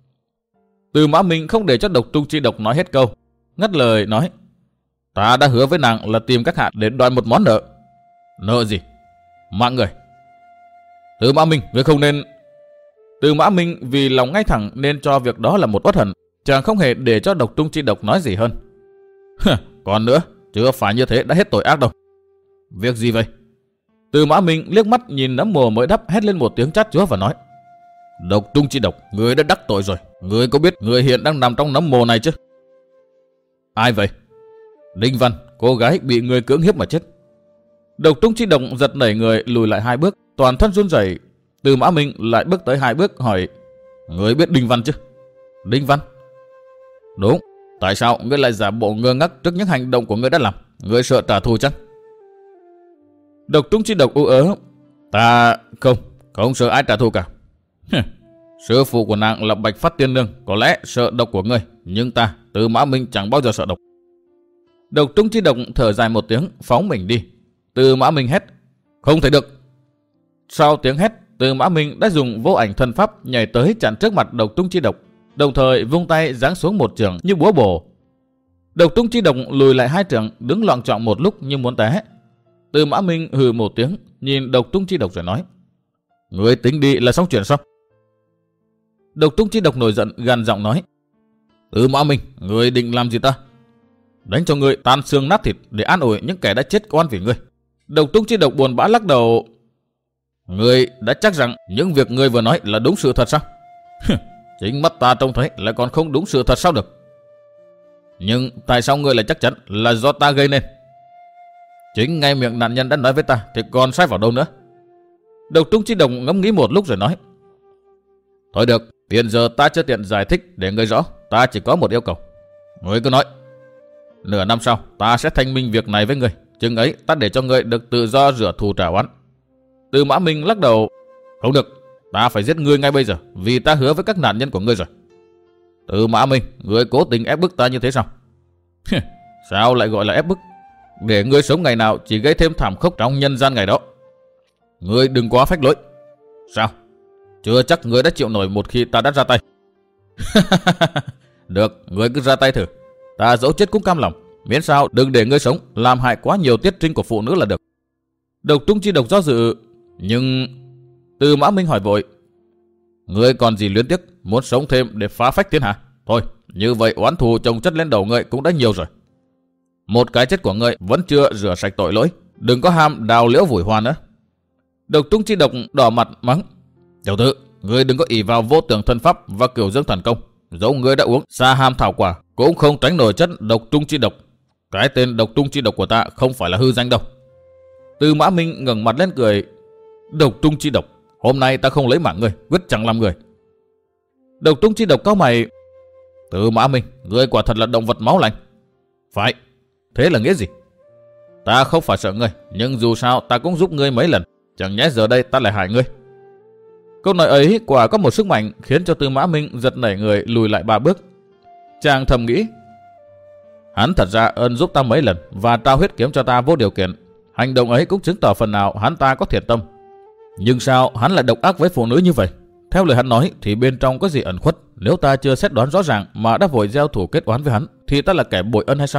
Speaker 1: Tư Mã Minh không để cho Độc Trung Chi Độc nói hết câu, ngắt lời nói: "Ta đã hứa với nàng là tìm các hạ để đòi một món nợ." "Nợ gì?" "Mạng người." "Tư Mã Minh, ngươi không nên..." Tư Mã Minh vì lòng ngay thẳng nên cho việc đó là một uất hận, chàng không hề để cho Độc Trung Chi Độc nói gì hơn. "Còn nữa, chưa phải như thế đã hết tội ác đâu." "Việc gì vậy?" Tư Mã Minh liếc mắt nhìn nấm mồ mới đắp, hét lên một tiếng chát chúa và nói: "Độc Trung Chi Độc, ngươi đã đắc tội rồi. Ngươi có biết ngươi hiện đang nằm trong nấm mồ này chứ?" "Ai vậy?" "Đinh Văn, cô gái bị ngươi cưỡng hiếp mà chết." Độc Trung Chi Độc giật nảy người lùi lại 2 bước, toàn thân run rẩy. Tư Mã Minh lại bước tới 2 bước hỏi: "Ngươi biết Đinh Văn chứ?" "Đinh Văn?" "Đúng. Tại sao ngươi lại giả bộ ngơ ngác trước những hành động của ngươi đã làm? Ngươi sợ trả thù chăng?" Độc Trung Chi Độc ú ớ: "Ta không sợ ai trả thù cả. Sư phụ của nàng là Bạch Phát Tiên Nương có lẽ sợ độc của ngươi, nhưng ta, Tư Mã Minh chẳng bao giờ sợ độc." Độc Trung Chi Độc thở dài một tiếng, phóng mình đi. Tư Mã Minh hét: "Không thể được!" Sau tiếng hét, Tư Mã Minh đã dùng vô ảnh thân pháp nhảy tới chặn trước mặt Độc Trung Chi Độc, đồng thời vung tay giáng xuống một chưởng như búa bổ. Độc Trung Chi Độc lùi lại 2 trượng, đứng loạng choạng một lúc như muốn té. Tư Mã Minh hừ một tiếng, nhìn Độc Trung Chi Độc rồi nói: "Ngươi tính đi là xong chuyện sao?" Độc Trung Chi Độc nổi giận gằn giọng nói: "Tư Mã Minh, ngươi định làm gì ta?" "Đánh cho ngươi tan xương nát thịt để an ủi những kẻ đã chết oan vì ngươi." Độc Trung Chi Độc buồn bã lắc đầu: "Ngươi đã chắc rằng những việc ngươi vừa nói là đúng sự thật sao?" "Chính mắt ta trông thấy lại còn không đúng sự thật sao được?" "Nhưng tại sao ngươi lại chắc chắn là do ta gây nên?" Chính ngay miệng nạn nhân đã nói với ta thì còn sai vào đâu nữa. Độc trung chi độc ngẫm nghĩ một lúc rồi nói. Thôi được, hiện giờ ta chưa tiện giải thích để ngươi rõ. Ta chỉ có một yêu cầu. Ngươi cứ nói. Nửa năm sau ta sẽ thanh minh việc này với ngươi. Chừng ấy ta để cho ngươi được tự do rửa thù trả oán. Tư Mã Minh lắc đầu. Không được, ta phải giết ngươi ngay bây giờ, vì ta hứa với các nạn nhân của ngươi rồi. Tư Mã Minh, ngươi cố tình ép bức ta như thế sao? Sao lại gọi là ép bức? Để ngươi sống ngày nào chỉ gây thêm thảm khốc trong nhân gian ngày đó. Ngươi đừng quá phách lối. Sao? Chưa chắc ngươi đã chịu nổi một khi ta đã ra tay. Được, ngươi cứ ra tay thử. Ta dẫu chết cũng cam lòng. Miễn sao đừng để ngươi sống làm hại quá nhiều tiết trinh của phụ nữ là được. Độc trung chi độc do dự. Nhưng... Tư Mã Minh hỏi vội. Ngươi còn gì luyến tiếc, muốn sống thêm để phá phách thiên hạ? Thôi, như vậy oán thù chồng chất lên đầu ngươi cũng đã nhiều rồi. Một cái chết của ngươi vẫn chưa rửa sạch tội lỗi. Đừng có ham đào liễu vùi hoa nữa. Độc trung chi độc đỏ mặt mắng. Tiểu tử, ngươi đừng có ỷ vào vô tưởng thân pháp và cửu dương thần công. Dẫu ngươi đã uống sa ham thảo quả cũng không tránh nổi chất độc trung chi độc. Cái tên độc trung chi độc của ta không phải là hư danh đâu. Tư Mã Minh ngẩng mặt lên cười. Độc trung chi độc, hôm nay ta không lấy mạng ngươi, quyết chẳng làm người. Độc trung chi độc cau mày. Tư Mã Minh, ngươi quả thật là động vật máu lạnh. Phải. Thế là nghĩa gì? Ta không phải sợ ngươi, nhưng dù sao ta cũng giúp ngươi mấy lần. Chẳng nhẽ giờ đây ta lại hại ngươi. Câu nói ấy quả có một sức mạnh khiến cho Tư Mã Minh giật nảy người lùi lại 3 bước. Chàng thầm nghĩ. Hắn thật ra ơn giúp ta mấy lần và trao huyết kiếm cho ta vô điều kiện. Hành động ấy cũng chứng tỏ phần nào hắn ta có thiện tâm. Nhưng sao hắn lại độc ác với phụ nữ như vậy? Theo lời hắn nói thì bên trong có gì ẩn khuất. Nếu ta chưa xét đoán rõ ràng mà đã vội gieo thủ kết oán với hắn thì ta là kẻ bội ân hay sao?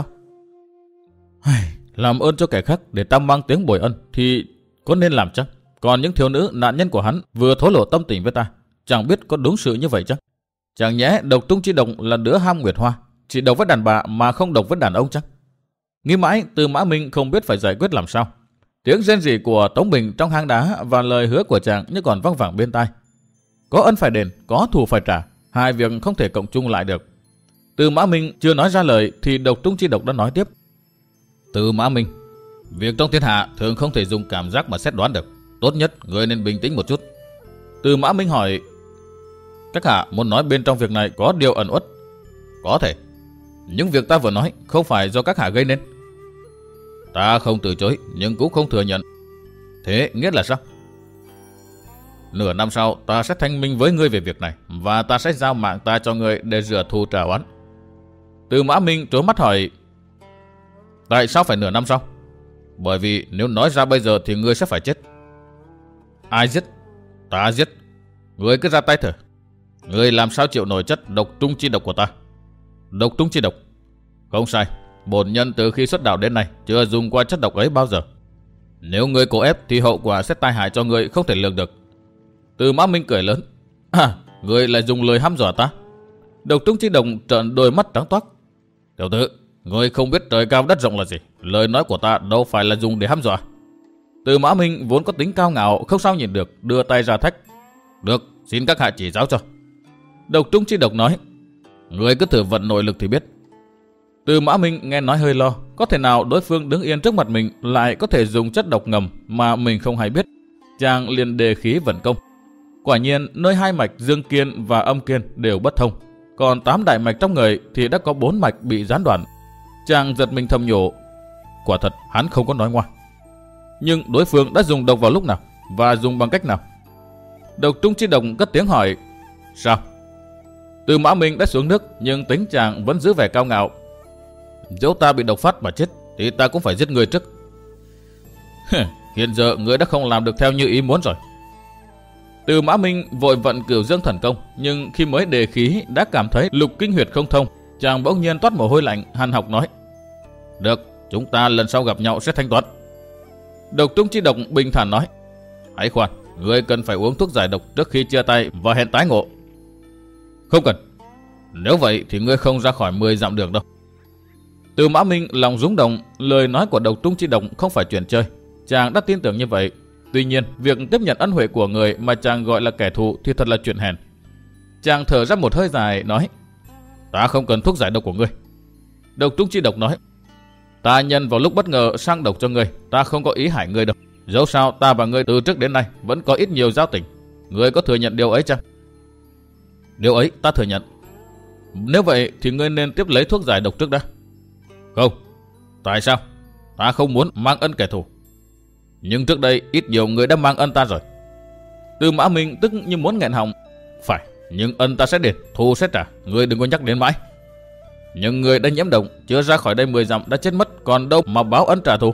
Speaker 1: Làm ơn cho kẻ khác để ta mang tiếng bội ân thì có nên làm chăng? Còn những thiếu nữ nạn nhân của hắn vừa thổ lộ tâm tình với ta, chẳng biết có đúng sự như vậy chăng? Chẳng nhẽ độc trung chi độc là đứa ham nguyệt hoa, chỉ độc với đàn bà mà không độc với đàn ông chăng? Nghĩ mãi, Tư Mã Minh không biết phải giải quyết làm sao. Tiếng rên rỉ của Tống Bình trong hang đá và lời hứa của chàng như còn văng vẳng bên tai. Có ân phải đền, có thù phải trả, hai việc không thể cộng chung lại được. Tư Mã Minh chưa nói ra lời thì độc trung chi độc đã nói tiếp. Tư Mã Minh, việc trong thiên hạ thường không thể dùng cảm giác mà xét đoán được. Tốt nhất ngươi nên bình tĩnh một chút. Tư Mã Minh hỏi. Các hạ muốn nói bên trong việc này có điều ẩn uất? Có thể. Những việc ta vừa nói không phải do các hạ gây nên. Ta không từ chối nhưng cũng không thừa nhận. Thế nghĩa là sao? Nửa năm sau ta sẽ thanh minh với ngươi về việc này và ta sẽ giao mạng ta cho ngươi để rửa thù trả oán. Tư Mã Minh trố mắt hỏi. Tại sao phải nửa năm sau? Bởi vì nếu nói ra bây giờ thì ngươi sẽ phải chết. Ai giết? Ta giết. Ngươi cứ ra tay thử. Ngươi làm sao chịu nổi chất độc trung chi độc của ta? Độc trung chi độc? Không sai. Bổn nhân từ khi xuất đạo đến nay chưa dùng qua chất độc ấy bao giờ. Nếu ngươi cố ép thì hậu quả sẽ tai hại cho ngươi không thể lường được. Tư Mã Minh cười lớn. Ngươi lại dùng lời hăm dọa ta? Độc trung chi độc trợn đôi mắt trắng toát. Tiểu tử, ngươi không biết trời cao đất rộng là gì. Lời nói của ta đâu phải là dùng để hăm dọa. Tư Mã Minh vốn có tính cao ngạo không sao nhìn được, đưa tay ra thách. Được, xin các hạ chỉ giáo cho. Độc trung chi độc nói. Ngươi cứ thử vận nội lực thì biết. Tư Mã Minh nghe nói hơi lo. Có thể nào đối phương đứng yên trước mặt mình lại có thể dùng chất độc ngầm mà mình không hay biết. Chàng liền đề khí vận công. Quả nhiên nơi hai mạch dương kiên và âm kiên đều bất thông. Còn 8 đại mạch trong người thì đã có 4 mạch bị gián đoạn. Chàng giật mình thầm nhủ. Quả thật hắn không có nói ngoa. Nhưng đối phương đã dùng độc vào lúc nào và dùng bằng cách nào? Độc trung chi độc cất tiếng hỏi. Sao? Tư Mã Minh đã xuống nước nhưng tính chàng vẫn giữ vẻ cao ngạo. Dẫu ta bị độc phát mà chết thì ta cũng phải giết người trước. Hiện giờ ngươi đã không làm được theo như ý muốn rồi. Tư Mã Minh vội vận cửu dương thần công, nhưng khi mới đề khí đã cảm thấy lục kinh huyệt không thông. Chàng bỗng nhiên toát mồ hôi lạnh, hằn học nói. Được, chúng ta lần sau gặp nhau sẽ thanh toán. Độc trung chi độc bình thản nói. Hãy khoan, ngươi cần phải uống thuốc giải độc trước khi chia tay và hẹn tái ngộ. Không cần. Nếu vậy thì ngươi không ra khỏi 10 dặm đường đâu. Tư Mã Minh lòng rúng động, lời nói của độc trung chi độc không phải chuyện chơi. Chàng đã tin tưởng như vậy. Tuy nhiên, việc tiếp nhận ân huệ của người mà chàng gọi là kẻ thù thì thật là chuyện hèn. Chàng thở ra một hơi dài nói. Ta không cần thuốc giải độc của ngươi. Độc trung chi độc nói. Ta nhân vào lúc bất ngờ sang độc cho ngươi, ta không có ý hại ngươi đâu. Dẫu sao ta và ngươi từ trước đến nay vẫn có ít nhiều giao tình. Ngươi có thừa nhận điều ấy chăng? Điều ấy ta thừa nhận. Nếu vậy thì ngươi nên tiếp lấy thuốc giải độc trước đã. Không. Tại sao? Ta không muốn mang ân kẻ thù. Nhưng trước đây ít nhiều ngươi đã mang ân ta rồi. Tư Mã Minh tức như muốn nghẹn họng. Phải, nhưng ân ta sẽ đền, thù sẽ trả, ngươi đừng có nhắc đến mãi. Nhưng ngươi đã nhiễm độc, chưa ra khỏi đây 10 dặm đã chết mất, còn đâu mà báo ân trả thù.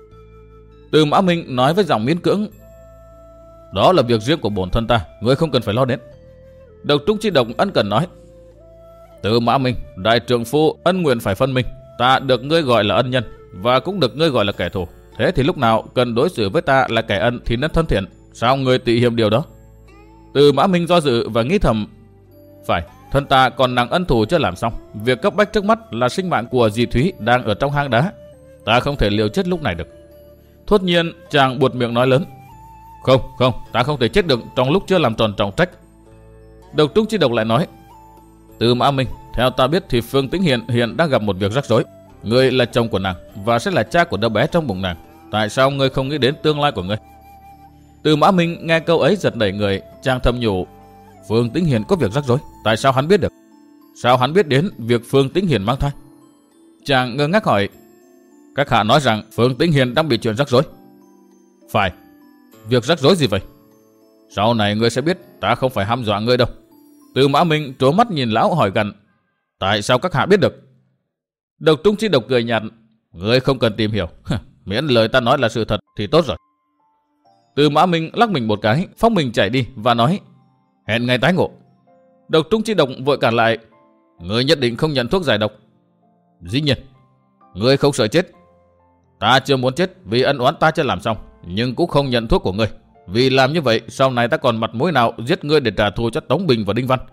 Speaker 1: Tư Mã Minh nói với giọng miễn cưỡng. Đó là việc riêng của bổn thân ta, ngươi không cần phải lo đến. Độc Trung Chi Độc ân cần nói. Tư Mã Minh, đại trượng phu ân nguyện phải phân minh. Ta được ngươi gọi là ân nhân, và cũng được ngươi gọi là kẻ thù. Thế thì lúc nào cần đối xử với ta là kẻ ân thì nên thân thiện. Sao ngươi tị hiềm điều đó? Tư Mã Minh do dự và nghĩ thầm. Phải, thân ta còn nặng ân thù chưa làm xong. Việc cấp bách trước mắt là sinh mạng của dì Thúy đang ở trong hang đá. Ta không thể liều chết lúc này được. Thốt nhiên chàng buột miệng nói lớn. Không, ta không thể chết được trong lúc chưa làm tròn trọng trách. Độc Trung Chi Độc lại nói. Tư Mã Minh, theo ta biết thì Phương Tĩnh Hiền hiện đang gặp một việc rắc rối. Ngươi là chồng của nàng và sẽ là cha của đứa bé trong bụng nàng. Tại sao ngươi không nghĩ đến tương lai của ngươi? Tư Mã Minh nghe câu ấy giật nảy người, chàng thầm nhủ. Phương Tĩnh Hiền có việc rắc rối, tại sao hắn biết được? Sao hắn biết đến việc Phương Tĩnh Hiền mang thai? Chàng ngơ ngác hỏi. Các hạ nói rằng Phương Tĩnh Hiền đang bị chuyện rắc rối. Phải. Việc rắc rối gì vậy? Sau này ngươi sẽ biết, ta không phải hăm dọa ngươi đâu. Tư Mã Minh trố mắt nhìn lão hỏi gằn. Tại sao các hạ biết được? Độc Trung Chi Độc cười nhạt. Ngươi không cần tìm hiểu. Miễn lời ta nói là sự thật thì tốt rồi. Tư Mã Minh lắc mình một cái, phóng mình chạy đi và nói. Hẹn ngày tái ngộ. Độc Trung Chi Độc vội cản lại. Ngươi nhất định không nhận thuốc giải độc. Dĩ nhiên. Ngươi không sợ chết. Ta chưa muốn chết vì ân oán ta chưa làm xong, nhưng cũng không nhận thuốc của ngươi. Vì làm như vậy sau này ta còn mặt mũi nào giết ngươi để trả thù cho Tống Bình và Đinh Văn.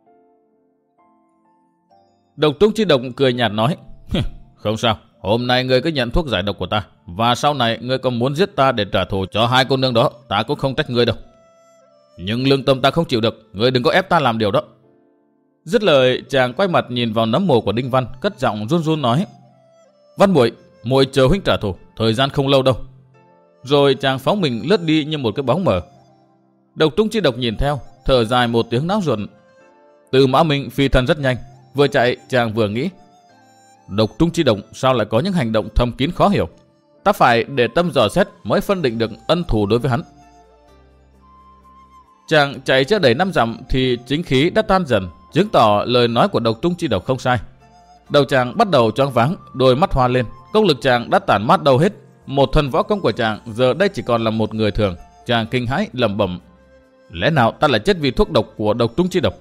Speaker 1: Độc Trung Chi Độc cười nhạt nói. Không sao, hôm nay ngươi cứ nhận thuốc giải độc của ta, và sau này ngươi còn muốn giết ta để trả thù cho hai cô nương đó, ta cũng không trách ngươi đâu. Nhưng lương tâm ta không chịu được, ngươi đừng có ép ta làm điều đó. Dứt lời, chàng quay mặt nhìn vào nấm mồ của Đinh Văn, cất giọng run run nói. Văn muội, muội chờ huynh trả thù, thời gian không lâu đâu. Rồi chàng phóng mình lướt đi như một cái bóng mờ. Độc Trung Chi Độc nhìn theo, thở dài một tiếng não ruột. Tư Mã Minh phi thân rất nhanh, vừa chạy chàng vừa nghĩ. Độc Trung Chi Độc sao lại có những hành động thầm kín khó hiểu. Ta phải để tâm dò xét mới phân định được ân thù đối với hắn. Chàng chạy chưa đầy 5 dặm thì chính khí đã tan dần, chứng tỏ lời nói của Độc Trung Chi Độc không sai. Đầu chàng bắt đầu choáng váng, đôi mắt hoa lên, công lực chàng đã tản mát đâu hết. Một thân võ công của chàng giờ đây chỉ còn là một người thường. Chàng kinh hãi lẩm bẩm. Lẽ nào ta lại chết vì thuốc độc của Độc Trung Chi Độc?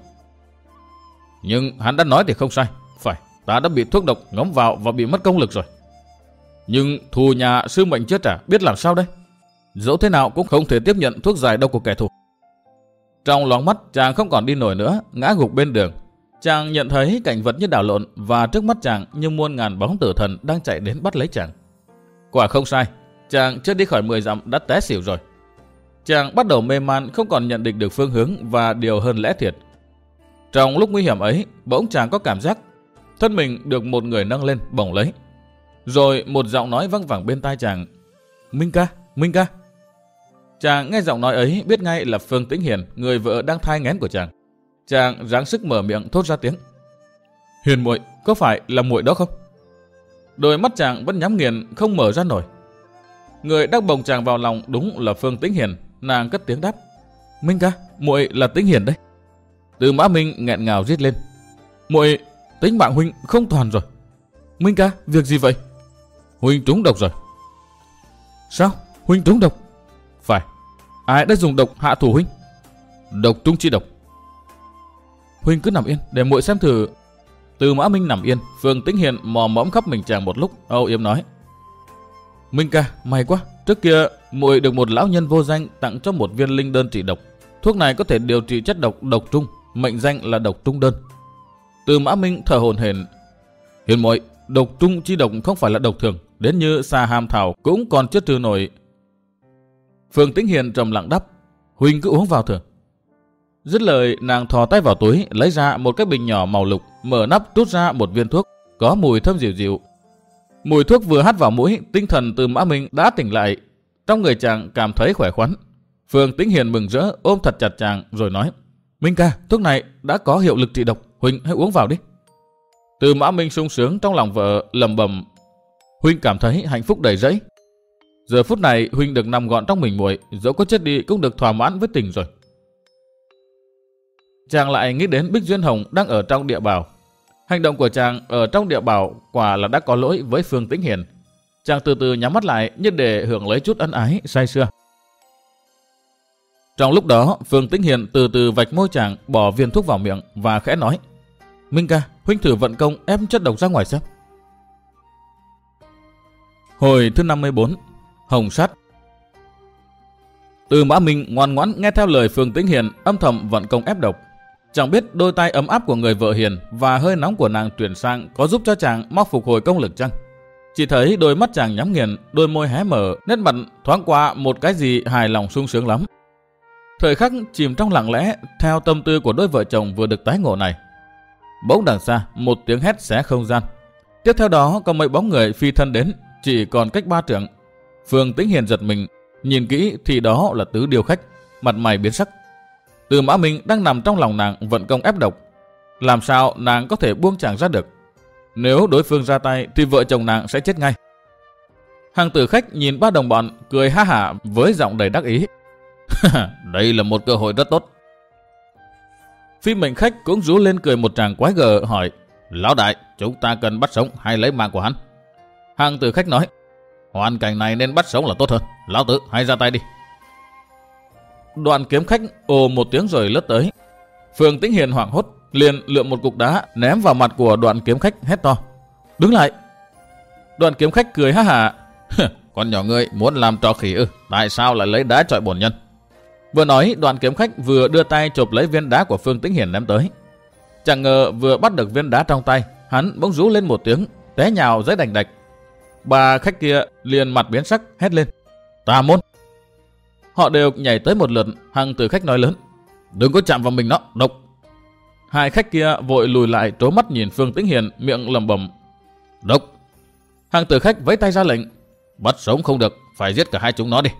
Speaker 1: Nhưng hắn đã nói thì không sai. Phải, ta đã bị thuốc độc ngấm vào và bị mất công lực rồi. Nhưng thù nhà sư mệnh chưa trả, biết làm sao đây? Dẫu thế nào cũng không thể tiếp nhận thuốc giải độc của kẻ thù. Trong loáng mắt chàng không còn đi nổi nữa, ngã gục bên đường. Chàng nhận thấy cảnh vật như đảo lộn và trước mắt chàng như muôn ngàn bóng tử thần đang chạy đến bắt lấy chàng. Quả không sai, chàng chưa đi khỏi 10 dặm đã té xỉu rồi. Chàng bắt đầu mê man, không còn nhận định được phương hướng và điều hơn lẽ thiệt. Trong lúc nguy hiểm ấy, bỗng chàng có cảm giác thân mình được một người nâng lên bổng lấy. Rồi một giọng nói văng vẳng bên tai chàng. Minh ca, Minh ca. Chàng nghe giọng nói ấy biết ngay là Phương Tĩnh Hiền, người vợ đang thai nghén của chàng. Chàng ráng sức mở miệng thốt ra tiếng. Hiền muội, có phải là muội đó không? Đôi mắt chàng vẫn nhắm nghiền không mở ra nổi. Người đắc bồng chàng vào lòng đúng là Phương Tĩnh Hiền. Nàng cất tiếng đáp. Minh ca, muội là Tĩnh Hiền đấy. Tư Mã Minh nghẹn ngào rít lên. Muội, tính mạng huynh không toàn rồi. Minh ca, việc gì vậy? Huynh trúng độc rồi. Sao? Huynh trúng độc? Phải. Ai đã dùng độc hạ thủ huynh? Độc Trung Chi Độc. Huynh cứ nằm yên để muội xem thử. Tư Mã Minh nằm yên, Phương Tĩnh Hiền mò mẫm khắp mình chàng một lúc, âu yếm nói. Minh ca, may quá, trước kia muội được một lão nhân vô danh tặng cho một viên linh đơn trị độc. Thuốc này có thể điều trị chất độc độc trung, mệnh danh là độc trung đơn. Tư Mã Minh thở hổn hển. Hiền muội, độc Trung Chi Độc không phải là độc thường, đến như xà hàm thảo cũng còn chưa trừ nổi. Phương Tĩnh Hiền trầm lặng đáp. Huynh cứ uống vào thử. Dứt lời, nàng thò tay vào túi, lấy ra một cái bình nhỏ màu lục, mở nắp trút ra một viên thuốc, có mùi thơm dịu dịu. Mùi thuốc vừa hắt vào mũi, tinh thần Từ Mã Minh đã tỉnh lại. Trong người chàng cảm thấy khỏe khoắn. Phương Tĩnh Hiền mừng rỡ ôm thật chặt chàng rồi nói: Minh ca, thuốc này đã có hiệu lực trị độc, huynh hãy uống vào đi. Từ Mã Minh sung sướng trong lòng vợ, lẩm bẩm: huynh cảm thấy hạnh phúc đầy rẫy. Giờ phút này huynh được nằm gọn trong mình muội, dẫu có chết đi cũng được thỏa mãn với tình rồi. Chàng lại nghĩ đến Bích Duyên Hồng đang ở trong địa bào. Hành động của chàng ở trong địa bào quả là đã có lỗi với Phương Tĩnh Hiền. Chàng từ từ nhắm mắt lại như để hưởng lấy chút ân ái say sưa. Trong lúc đó, Phương Tĩnh Hiền từ từ vạch môi chàng, bỏ viên thuốc vào miệng và khẽ nói: Minh ca, huynh thử vận công ép chất độc ra ngoài xem. Hồi thứ 54, Hồng Sát. Từ Mã Minh ngoan ngoãn nghe theo lời Phương Tĩnh Hiền, âm thầm vận công ép độc. Chẳng biết đôi tay ấm áp của người vợ hiền và hơi nóng của nàng chuyển sang có giúp cho chàng mau phục hồi công lực chăng? Chỉ thấy đôi mắt chàng nhắm nghiền, đôi môi hé mở, nét mặt thoáng qua một cái gì hài lòng sung sướng lắm. Thời khắc chìm trong lặng lẽ theo tâm tư của đôi vợ chồng vừa được tái ngộ này. Bỗng đằng xa một tiếng hét xé không gian. Tiếp theo đó có mấy bóng người phi thân đến, chỉ còn cách 3 trượng. Phương Tĩnh Hiền giật mình, nhìn kỹ thì đó là Tứ Điêu Khách, mặt mày biến sắc. Từ Mã Minh đang nằm trong lòng nàng vận công ép độc, làm sao nàng có thể buông chàng ra được? Nếu đối phương ra tay thì vợ chồng nàng sẽ chết ngay. Hàng Tử Khách nhìn 3 đồng bọn cười ha hả với giọng đầy đắc ý. Đây là một cơ hội rất tốt. Phi Mệnh Khách cũng rú lên cười một tràng quái gở hỏi: Lão đại, chúng ta cần bắt sống hay lấy mạng của hắn? Hàng Tử Khách nói: hoàn cảnh này nên bắt sống là tốt hơn. Lão tử hãy ra tay đi. Đoạn Kiếm Khách ồ một tiếng rồi lướt tới. Phương Tĩnh Hiền hoảng hốt, liền lượm một cục đá ném vào mặt của Đoạn Kiếm Khách, hét to: Đứng lại! Đoạn Kiếm Khách cười ha hả: Con nhỏ ngươi muốn làm trò khỉ ư? Tại sao lại lấy đá chọi bổn nhân? Vừa nói, Đoạn Kiếm Khách vừa đưa tay chộp lấy viên đá của Phương Tĩnh Hiền ném tới. Chẳng ngờ vừa bắt được viên đá trong tay, hắn bỗng rú lên một tiếng, té nhào dưới đành đạch. 3 khách kia liền mặt biến sắc, hét lên: Tà môn! Họ đều nhảy tới một lượt. Hàng Tử Khách nói lớn: Đừng có chạm vào mình nó, độc! 2 khách kia vội lùi lại trố mắt nhìn Phương Tĩnh Hiền, miệng lẩm bẩm: Độc! Hàng Tử Khách vẫy tay ra lệnh: Bắt sống không được, phải giết cả hai chúng nó đi.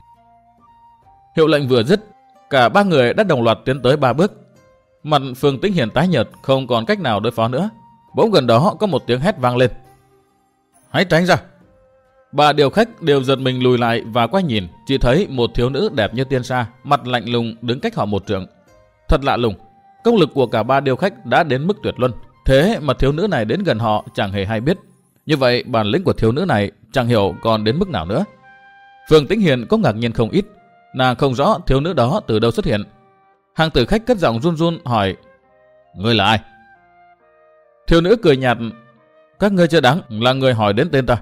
Speaker 1: Hiệu lệnh vừa dứt, cả 3 người đã đồng loạt tiến tới 3 bước. Mặt Phương Tĩnh Hiền tái nhợt, không còn cách nào đối phó nữa. Bỗng gần đó có một tiếng hét vang lên: Hãy tránh ra! 3 điều khách đều giật mình lùi lại và quay nhìn, chỉ thấy một thiếu nữ đẹp như tiên sa, mặt lạnh lùng đứng cách họ 1 trượng. Thật lạ lùng, công lực của cả 3 điều khách đã đến mức tuyệt luân, thế mà thiếu nữ này đến gần họ chẳng hề hay biết. Như vậy bản lĩnh của thiếu nữ này chẳng hiểu còn đến mức nào nữa. Phương Tĩnh Hiền có ngạc nhiên không ít, nàng không rõ thiếu nữ đó từ đâu xuất hiện. Hàng Tử Khách cất giọng run run hỏi: Ngươi là ai? Thiếu nữ cười nhạt: Các ngươi chưa đáng là người hỏi đến tên ta.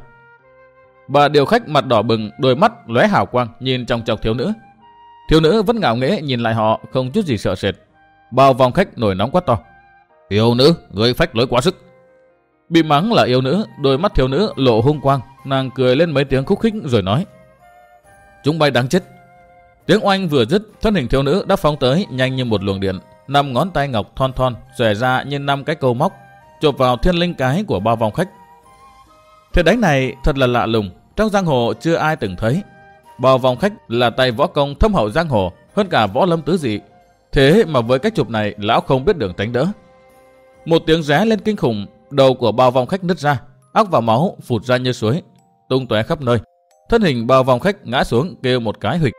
Speaker 1: 3 điều khách mặt đỏ bừng, đôi mắt lóe hào quang nhìn chòng chọc thiếu nữ. Thiếu nữ vẫn ngạo nghễ nhìn lại họ, không chút gì sợ sệt. Bao vòng khách nổi nóng quát to: Yêu nữ, ngươi phách lối quá sức! Bị mắng là yêu nữ, đôi mắt thiếu nữ lộ hung quang, nàng cười lên mấy tiếng khúc khích rồi nói: Chúng bay đáng chết! Tiếng oanh vừa dứt, thân hình thiếu nữ đã phóng tới nhanh như một luồng điện, 5 ngón tay ngọc thon thon xòe ra như 5 cái câu móc, chộp vào thiên linh cái của bao vòng khách. Thế đánh này thật là lạ lùng, trong giang hồ chưa ai từng thấy. Bao vòng khách là tay võ công thâm hậu giang hồ, hơn cả võ lâm tứ dị. Thế mà với cách chụp này, lão không biết đường tránh đỡ. Một tiếng ré lên kinh khủng, đầu của bao vòng khách nứt ra, óc và máu phụt ra như suối, tung tóe khắp nơi. Thân hình bao vòng khách ngã xuống kêu một cái huỵch.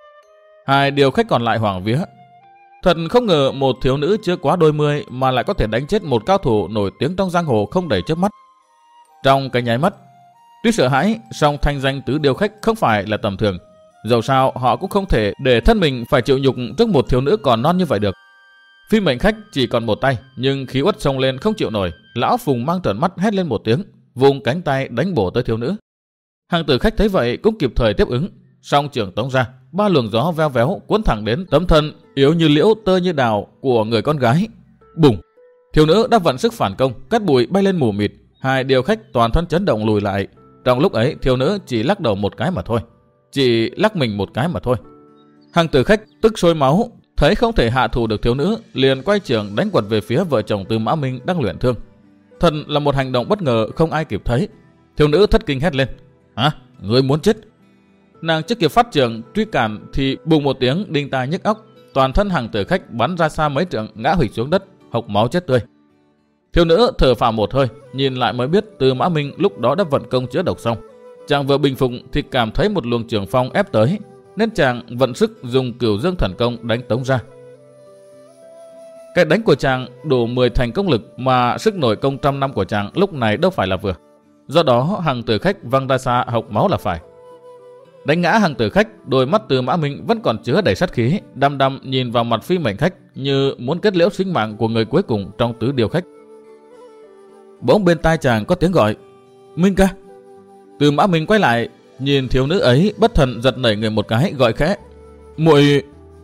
Speaker 1: 2 điều khách còn lại hoảng vía. Thật không ngờ một thiếu nữ chưa quá đôi mươi mà lại có thể đánh chết một cao thủ nổi tiếng trong giang hồ không đầy chớp mắt. Trong cái nháy mắt, tuy sợ hãi, song thanh danh Tứ Điêu Khách không phải là tầm thường. Dẫu sao họ cũng không thể để thân mình phải chịu nhục trước một thiếu nữ còn non như vậy được. Phi Mệnh Khách chỉ còn một tay, nhưng khí uất xông lên không chịu nổi. Lão Phùng mang trợn mắt hét lên một tiếng, vùng cánh tay đánh bổ tới thiếu nữ. Hàng Tử Khách thấy vậy cũng kịp thời tiếp ứng, song trường tống ra, 3 luồng gió veo véo cuốn thẳng đến tấm thân yếu như liễu tơ như đào của người con gái. Bùng! Thiếu nữ đã vận sức phản công, cát bụi bay lên mù mịt. 2 điều khách toàn thân chấn động lùi lại. Trong lúc ấy thiếu nữ chỉ lắc đầu một cái mà thôi, chỉ lắc mình một cái mà thôi. Hàng Tử Khách tức sôi máu, thấy không thể hạ thủ được thiếu nữ, liền quay trường đánh quật về phía vợ chồng Từ Mã Minh đang luyện thương. Thật là một hành động bất ngờ không ai kịp thấy. Thiếu nữ thất kinh hét lên. Hả? Ngươi muốn chết? Nàng chưa kịp phát trường truy cản thì bùng một tiếng đinh tai nhức óc, toàn thân Hằng Tử Khách bắn ra xa mấy trượng, ngã huỵch xuống đất, hộc máu chết tươi. Thiếu nữ thở phào một hơi, nhìn lại mới biết Tư Mã Minh lúc đó đã vận công chữa độc xong. Chàng vừa bình phục thì cảm thấy một luồng trường phong ép tới, nên chàng vận sức dùng Cửu Dương Thần Công đánh tống ra. Cái đánh của chàng đủ 10 thành công lực, mà sức nổi công trăm năm của chàng lúc này đâu phải là vừa. Do đó Hằng Tử Khách văng ra xa hộc máu là phải. Đánh ngã Hằng Tử Khách, đôi mắt Tư Mã Minh vẫn còn chứa đầy sát khí, đăm đăm nhìn vào mặt Phi Mệnh Khách như muốn kết liễu sinh mạng của người cuối cùng trong tứ điêu khách. Bỗng bên tai chàng có tiếng gọi, Minh ca. Tư Mã Minh quay lại, nhìn thiếu nữ ấy, bất thần giật nảy người một cái, gọi khẽ, muội.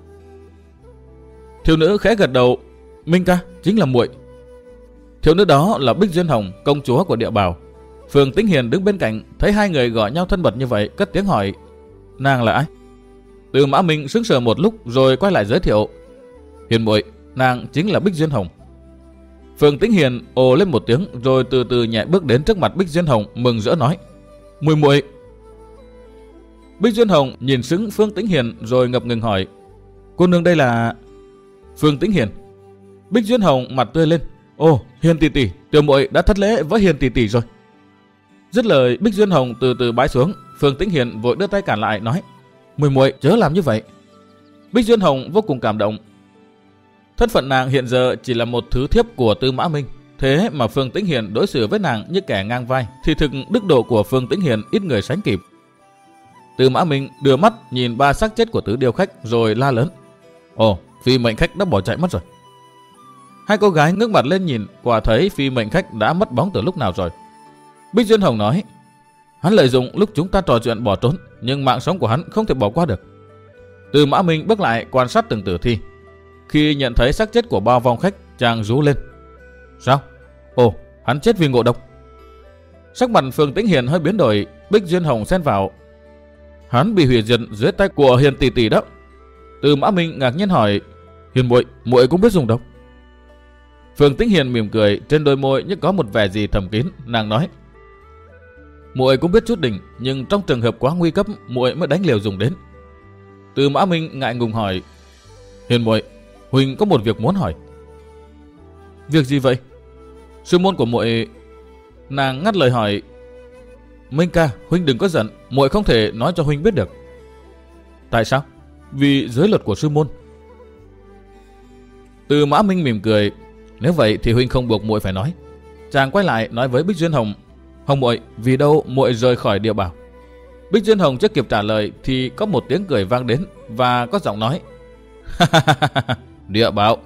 Speaker 1: Thiếu nữ khẽ gật đầu, Minh ca, chính là muội. Thiếu nữ đó là Bích Duyên Hồng, công chúa của Địa Bào. Phường Tĩnh Hiền đứng bên cạnh, thấy hai người gọi nhau thân mật như vậy, cất tiếng hỏi, nàng là ai? Tư Mã Minh sững sờ một lúc rồi quay lại giới thiệu, Hiền muội, nàng chính là Bích Duyên Hồng. Phường Tĩnh Hiền ồ lên một tiếng rồi từ từ nhẹ bước đến trước mặt Bích Duyên Hồng, mừng rỡ nói, muội muội. Bích Duyên Hồng nhìn sững Phương Tĩnh Hiền rồi ngập ngừng hỏi, cô nương đây là? Phương Tĩnh Hiền. Bích Duyên Hồng mặt tươi lên, ồ, Hiền tỷ tỷ, tiểu muội đã thất lễ với Hiền tỷ tỷ rồi. Dứt lời, Bích Duyên Hồng từ từ bái xuống. Phương Tĩnh Hiền vội đưa tay cản lại, nói, muội muội chớ làm như vậy. Bích Duyên Hồng vô cùng cảm động. Thân phận nàng hiện giờ chỉ là một thứ thiếp của Tư Mã Minh, thế mà Phương Tĩnh Hiền đối xử với nàng như kẻ ngang vai, thì thực đức độ của Phương Tĩnh Hiền ít người sánh kịp. Tư Mã Minh đưa mắt nhìn ba xác chết của tứ điêu khách rồi la lớn, ồ, Phi Mệnh Khách đã bỏ chạy mất rồi. Hai cô gái ngước mặt lên nhìn, quả thấy Phi Mệnh Khách đã mất bóng từ lúc nào rồi. Bích Duyên Hồng nói, hắn lợi dụng lúc chúng ta trò chuyện bỏ trốn, nhưng mạng sống của hắn không thể bỏ qua được. Tư Mã Minh bước lại quan sát từng tử thi. Khi nhận thấy xác chết của Bao Vong Khách, chàng rú lên, sao? Ồ, hắn chết vì ngộ độc. Sắc mặt Phương Tĩnh Hiền hơi biến đổi. Bích Duyên Hồng xen vào, hắn bị hủy diệt dưới tay của Hiền tỷ tỷ đó. Tư Mã Minh ngạc nhiên hỏi, Hiền muội, muội cũng biết dùng độc? Phương Tĩnh Hiền mỉm cười, trên đôi môi như có một vẻ gì thầm kín. Nàng nói, muội cũng biết chút đỉnh, nhưng trong trường hợp quá nguy cấp, muội mới đánh liều dùng đến. Tư Mã Minh ngại ngùng hỏi, Hiền muội, huynh có một việc muốn hỏi. Việc gì vậy? Sư môn của muội. Nàng ngắt lời hỏi, Minh ca, huynh đừng có giận, muội không thể nói cho huynh biết được. Tại sao? Vì giới luật của sư môn. Tư Mã Minh mỉm cười, nếu vậy thì huynh không buộc muội phải nói. Chàng quay lại nói với Bích Duyên Hồng, Hồng muội, vì đâu muội rời khỏi Địa Bảo? Bích Duyên Hồng chưa kịp trả lời thì có một tiếng cười vang đến và có giọng nói, Địa Bảo.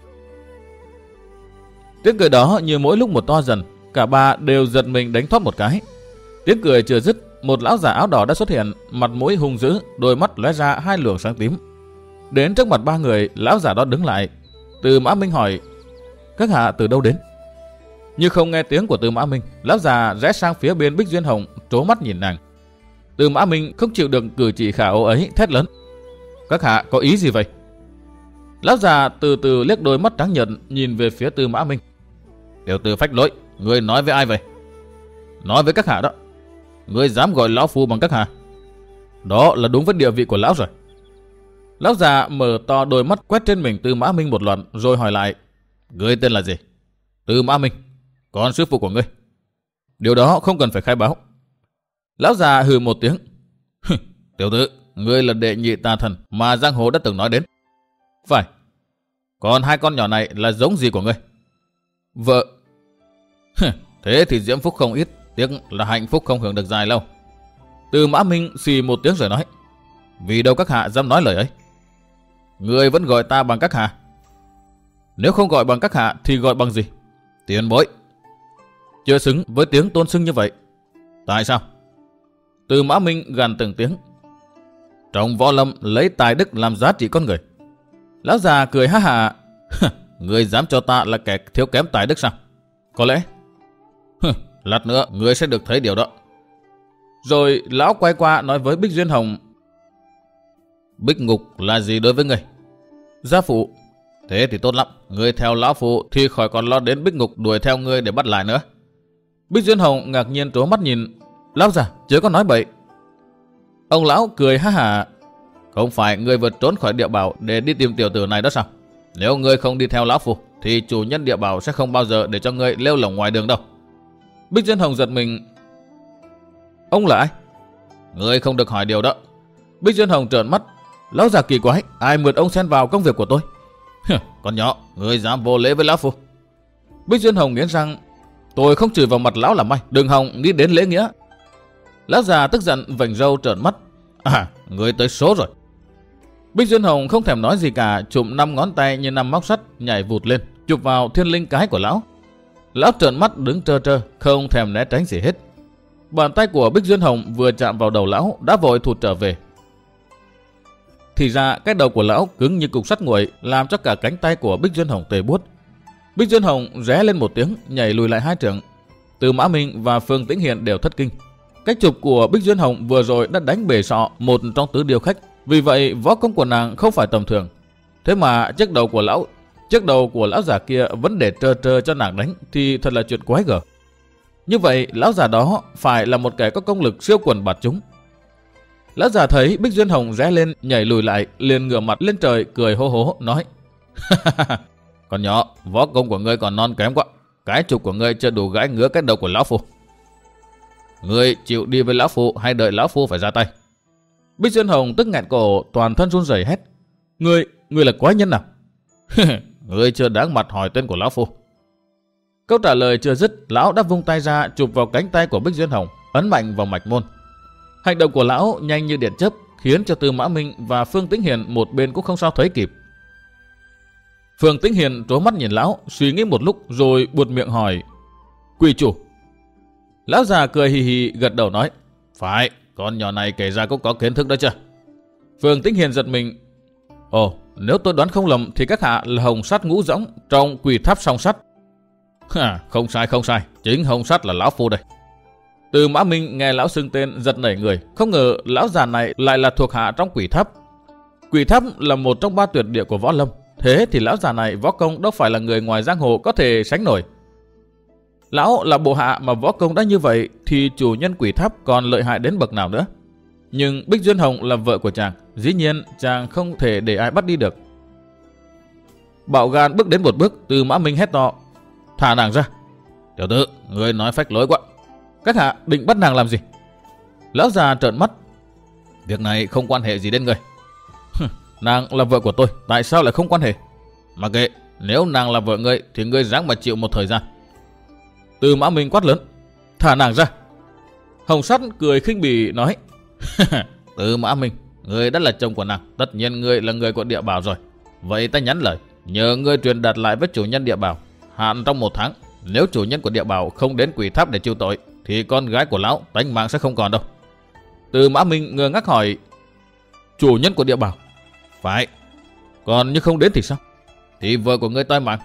Speaker 1: Tiếng cười đó như mỗi lúc một to dần, cả ba đều giật mình đánh thoát một cái. Tiếng cười chưa dứt, một lão già áo đỏ đã xuất hiện, mặt mũi hung dữ, đôi mắt lóe ra hai luồng sáng tím. Đến trước mặt ba người, lão già đó đứng lại. Tư Mã Minh hỏi, các hạ từ đâu đến? Như không nghe tiếng của Tư Mã Minh, lão già rẽ sang phía bên Bích Duyên Hồng, trố mắt nhìn nàng. Tư Mã Minh không chịu được cử chỉ khả ố ấy, thét lớn, các hạ có ý gì vậy? Lão già từ từ liếc đôi mắt trắng nhợt nhìn về phía Tư Mã Minh. Tiểu tử phách lối, ngươi nói với ai vậy? Nói với các hạ đó. Ngươi dám gọi lão phu bằng các hạ? Đó là đúng với địa vị của lão rồi. Lão già mở to đôi mắt quét trên mình Tư Mã Minh một lần rồi hỏi lại, ngươi tên là gì? Tư Mã Minh, còn sư phụ của ngươi? Điều đó không cần phải khai báo. Lão già hừ một tiếng, tiểu tử, ngươi là đệ nhị tà thần mà giang hồ đã từng nói đến. Phải. Còn hai con nhỏ này là giống gì của ngươi? Vợ. Thế thì diễm phúc không ít, tiếc là hạnh phúc không hưởng được dài lâu. Tư Mã Minh xì một tiếng rồi nói, vì đâu các hạ dám nói lời ấy? Ngươi vẫn gọi ta bằng các hạ. Nếu không gọi bằng các hạ thì gọi bằng gì? Tiền bối. Chưa xứng với tiếng tôn xưng như vậy. Tại sao? Tư Mã Minh gằn từng tiếng, trong võ lâm lấy tài đức làm giá trị con người. Lão già cười ha hả, ngươi dám cho ta là kẻ thiếu kém tài đức sao? Có lẽ. Lát nữa ngươi sẽ được thấy điều đó. Rồi lão quay qua nói với Bích Duyên Hồng, Bích Ngục là gì đối với ngươi? Gia phụ. Thế thì tốt lắm, ngươi theo lão phụ thì khỏi còn lo đến Bích Ngục đuổi theo ngươi để bắt lại nữa. Bích Duyên Hồng ngạc nhiên trố mắt nhìn. Lão già, chớ có nói bậy. Ông lão cười ha hả. Không phải ngươi vượt trốn khỏi địa bảo để đi tìm tiểu tử này đó sao? Nếu ngươi không đi theo lão phu thì chủ nhân địa bảo sẽ không bao giờ để cho ngươi lêu lỏng ngoài đường đâu. Bích Duyên Hồng giật mình. Ông là ai? Ngươi không được hỏi điều đó. Bích Duyên Hồng trợn mắt. Lão già kỳ quái, ai mượn ông xen vào công việc của tôi? Con nhỏ, ngươi dám vô lễ với lão phu. Bích Duyên Hồng nghiến răng. Tôi không chửi vào mặt lão làm may, đừng hòng nghĩ đến lễ nghĩa. Lão già tức giận vành râu trợn mắt. À, ngươi tới số rồi. Bích Duyên Hồng không thèm nói gì cả, chụm 5 ngón tay như 5 móc sắt nhảy vụt lên, chụp vào thiên linh cái của lão. Lão trợn mắt đứng trơ trơ, không thèm né tránh gì hết. Bàn tay của Bích Duyên Hồng vừa chạm vào đầu lão đã vội thụt trở về. Thì ra cái đầu của lão cứng như cục sắt nguội, làm cho cả cánh tay của Bích Duyên Hồng tê buốt. Bích Duyên Hồng ré lên một tiếng, nhảy lùi lại 2 trượng. Từ Mã Minh và Phương Tĩnh Hiền đều thất kinh. Cách chụp của Bích Duyên Hồng vừa rồi đã đánh bể sọ một trong tứ điêu khách, vì vậy võ công của nàng không phải tầm thường. Thế mà chiếc đầu của lão già kia vẫn để trơ trơ cho nàng đánh thì thật là chuyện quái gở. Như vậy lão già đó phải là một kẻ có công lực siêu quần bạt chúng. Lão già thấy Bích Duyên Hồng ré lên nhảy lùi lại, liền ngửa mặt lên trời cười hô hố nói: Con nhỏ, võ công của ngươi còn non kém quá, cái chụp của ngươi chưa đủ gãi ngứa cái đầu của lão phu. Ngươi chịu đi với lão phu hay đợi lão phu phải ra tay? Bích Duyên Hồng tức nghẹn cổ, toàn thân run rẩy hét: Ngươi là quái nhân nào? Ngươi chưa đáng mặt hỏi tên của lão phu. Câu trả lời chưa dứt, lão đã vung tay ra chụp vào cánh tay của Bích Duyên Hồng, ấn mạnh vào mạch môn. Hành động của lão nhanh như điện chớp, khiến cho Tư Mã Minh và Phương Tĩnh Hiền một bên cũng không sao thấy kịp. Phương Tĩnh Hiền trố mắt nhìn lão, suy nghĩ một lúc rồi buột miệng hỏi: Quỷ chủ? Lão già cười hì hì gật đầu nói: Phải, con nhỏ này kể ra cũng có kiến thức đó chứ. Phương Tĩnh Hiền giật mình. Ồ, nếu tôi đoán không lầm thì các hạ là Hồng Sắt Ngũ Dõng trong Quỷ Tháp Song Sắt. Không sai, chính Hồng Sắt là lão phu đây. Từ Mã Minh nghe lão xưng tên giật nảy người, không ngờ lão già này lại là thuộc hạ trong Quỷ Tháp. Quỷ Tháp là một trong 3 tuyệt địa của võ lâm, thế thì lão già này võ công đâu phải là người ngoài giang hồ có thể sánh nổi. Lão là bộ hạ mà võ công đã như vậy thì chủ nhân Quỷ Tháp còn lợi hại đến bậc nào nữa. Nhưng Bích Duyên Hồng là vợ của chàng, dĩ nhiên chàng không thể để ai bắt đi được. Bạo gan bước đến một bước, Từ Mã Minh hét to: Thả nàng ra. Tiểu tử, ngươi nói phách lối quá. Các hạ định bắt nàng làm gì? Lão già trợn mắt. Việc này không quan hệ gì đến ngươi. Nàng là vợ của tôi, tại sao lại không quan hệ? Mà kệ, nếu nàng là vợ ngươi thì ngươi ráng mà chịu một thời gian. Từ Mã Minh quát lớn: Thả nàng ra. Hồng Sắt cười khinh bỉ nói: Từ Mã Minh, ngươi đã là chồng của nàng, tất nhiên ngươi là người của địa bảo rồi. Vậy ta nhắn lời, nhờ ngươi truyền đạt lại với chủ nhân địa bảo, hạn trong 1 tháng, nếu chủ nhân của địa bảo không đến Quỷ Tháp để chịu tội thì con gái của lão tánh mạng sẽ không còn đâu. Từ Mã Minh ngơ ngác hỏi: Chủ nhân của địa bảo? Phải. Còn như không đến thì sao? Thì vợ của ngươi tai mạng.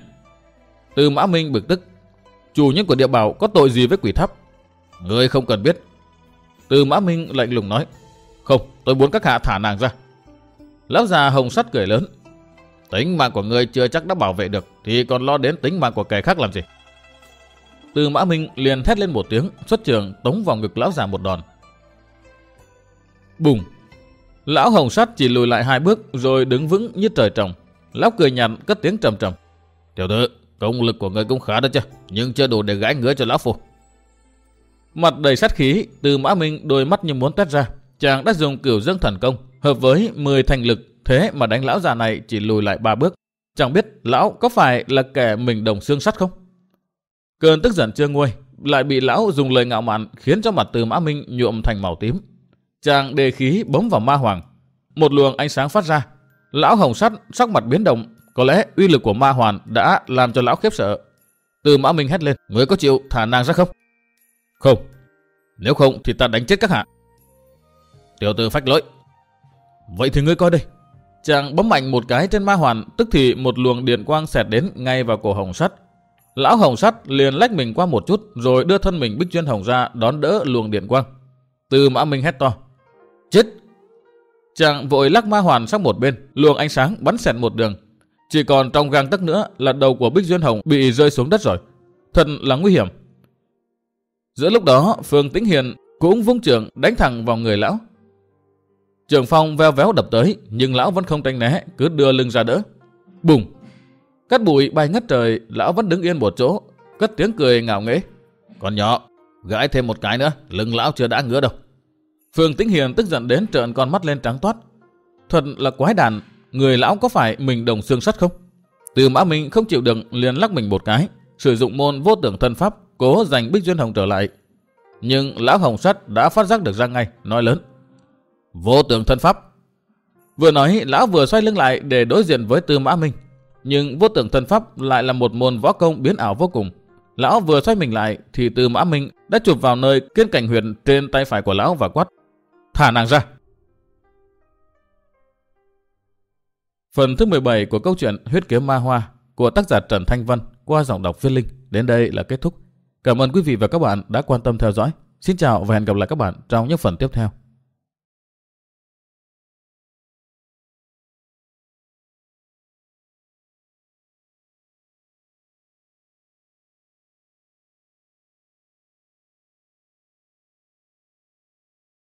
Speaker 1: Từ Mã Minh bực tức: Chủ nhân của địa bảo có tội gì với Quỷ Tháp? Ngươi không cần biết. Từ Mã Minh lạnh lùng nói: Không, tôi muốn các hạ thả nàng ra. Lão già Hồng Sắt cười lớn: Tính mạng của ngươi chưa chắc đã bảo vệ được, thì còn lo đến tính mạng của kẻ khác làm gì? Từ Mã Minh liền thét lên một tiếng, xuất trường tống vào ngực lão già một đòn. Bùng! Lão Hồng Sắt chỉ lùi lại 2 bước rồi đứng vững như trời trồng. Lão cười nhạt cất tiếng trầm trầm: Tiểu tử, công lực của ngươi cũng khá đó chứ, nhưng chưa đủ để gãi ngứa cho lão phu. Mặt đầy sát khí, Từ Mã Minh đôi mắt như muốn toét ra. Chàng đã dùng Cửu Dương Thần Công hợp với 10 thành lực, thế mà đánh lão già này chỉ lùi lại 3 bước. Chẳng biết lão có phải là kẻ mình đồng xương sắt không? Cơn tức giận chưa nguôi, lại bị lão dùng lời ngạo mạn khiến cho mặt Từ Mã Minh nhuộm thành màu tím. Chàng đề khí bấm vào ma hoàng, một luồng ánh sáng phát ra. Lão Hồng Sắt sắc mặt biến động, có lẽ uy lực của ma hoàn đã làm cho lão khiếp sợ. Từ Mã Minh hét lên: Ngươi có chịu thả nàng ra không? Không. Nếu không thì ta đánh chết các hạ. Tiểu tử phách lối. Vậy thì ngươi coi đây. Chàng bấm mạnh một cái trên ma hoàn, tức thì một luồng điện quang xẹt đến ngay vào cổ Hồng Sắt. Lão Hồng Sắt liền lách mình qua một chút rồi đưa thân mình Bích Duyên Hồng ra đón đỡ luồng điện quang. Từ Mã Minh hét to: Chết! Chàng vội lắc ma hoàn sang một bên, luồng ánh sáng bắn xẹt một đường. Chỉ còn trong gang tấc nữa là đầu của Bích Duyên Hồng bị rơi xuống đất rồi. Thật là nguy hiểm. Giữa lúc đó, Phương Tĩnh Hiền cũng vung chưởng đánh thẳng vào người lão. Chưởng phong veo véo đập tới, nhưng lão vẫn không tránh né, cứ đưa lưng ra đỡ. Bùng! Cát bụi bay ngất trời, lão vẫn đứng yên một chỗ, cất tiếng cười ngạo nghễ. Con nhỏ, gãi thêm một cái nữa, lưng lão chưa đã ngứa đâu. Phương Tĩnh Hiền tức giận đến trợn con mắt lên trắng toát. Thật là quái đản, người lão có phải mình đồng xương sắt không? Từ Mã Minh không chịu đựng liền lắc mình một cái, sử dụng môn vô tưởng thân pháp, cố giành Bích Duyên Hồng trở lại. Nhưng lão hồng sắt đã phát giác được ra ngay, nói lớn. Vô tưởng thân pháp. Vừa nói, lão vừa xoay lưng lại để đối diện với Tư Mã Minh. Nhưng vô tưởng thân pháp lại là một môn võ công biến ảo vô cùng. Lão vừa xoay mình lại thì Tư Mã Minh đã chụp vào nơi kiên cảnh huyệt trên tay phải của lão và quát. Thả nàng ra. Phần thứ 17 của câu chuyện Huyết Kiếm Ma Hoa của tác giả Trần Thanh Vân qua giọng đọc Viết Linh đến đây là kết thúc. Cảm ơn quý vị và các bạn đã quan tâm theo dõi. Xin chào và hẹn gặp lại các bạn trong những phần tiếp theo.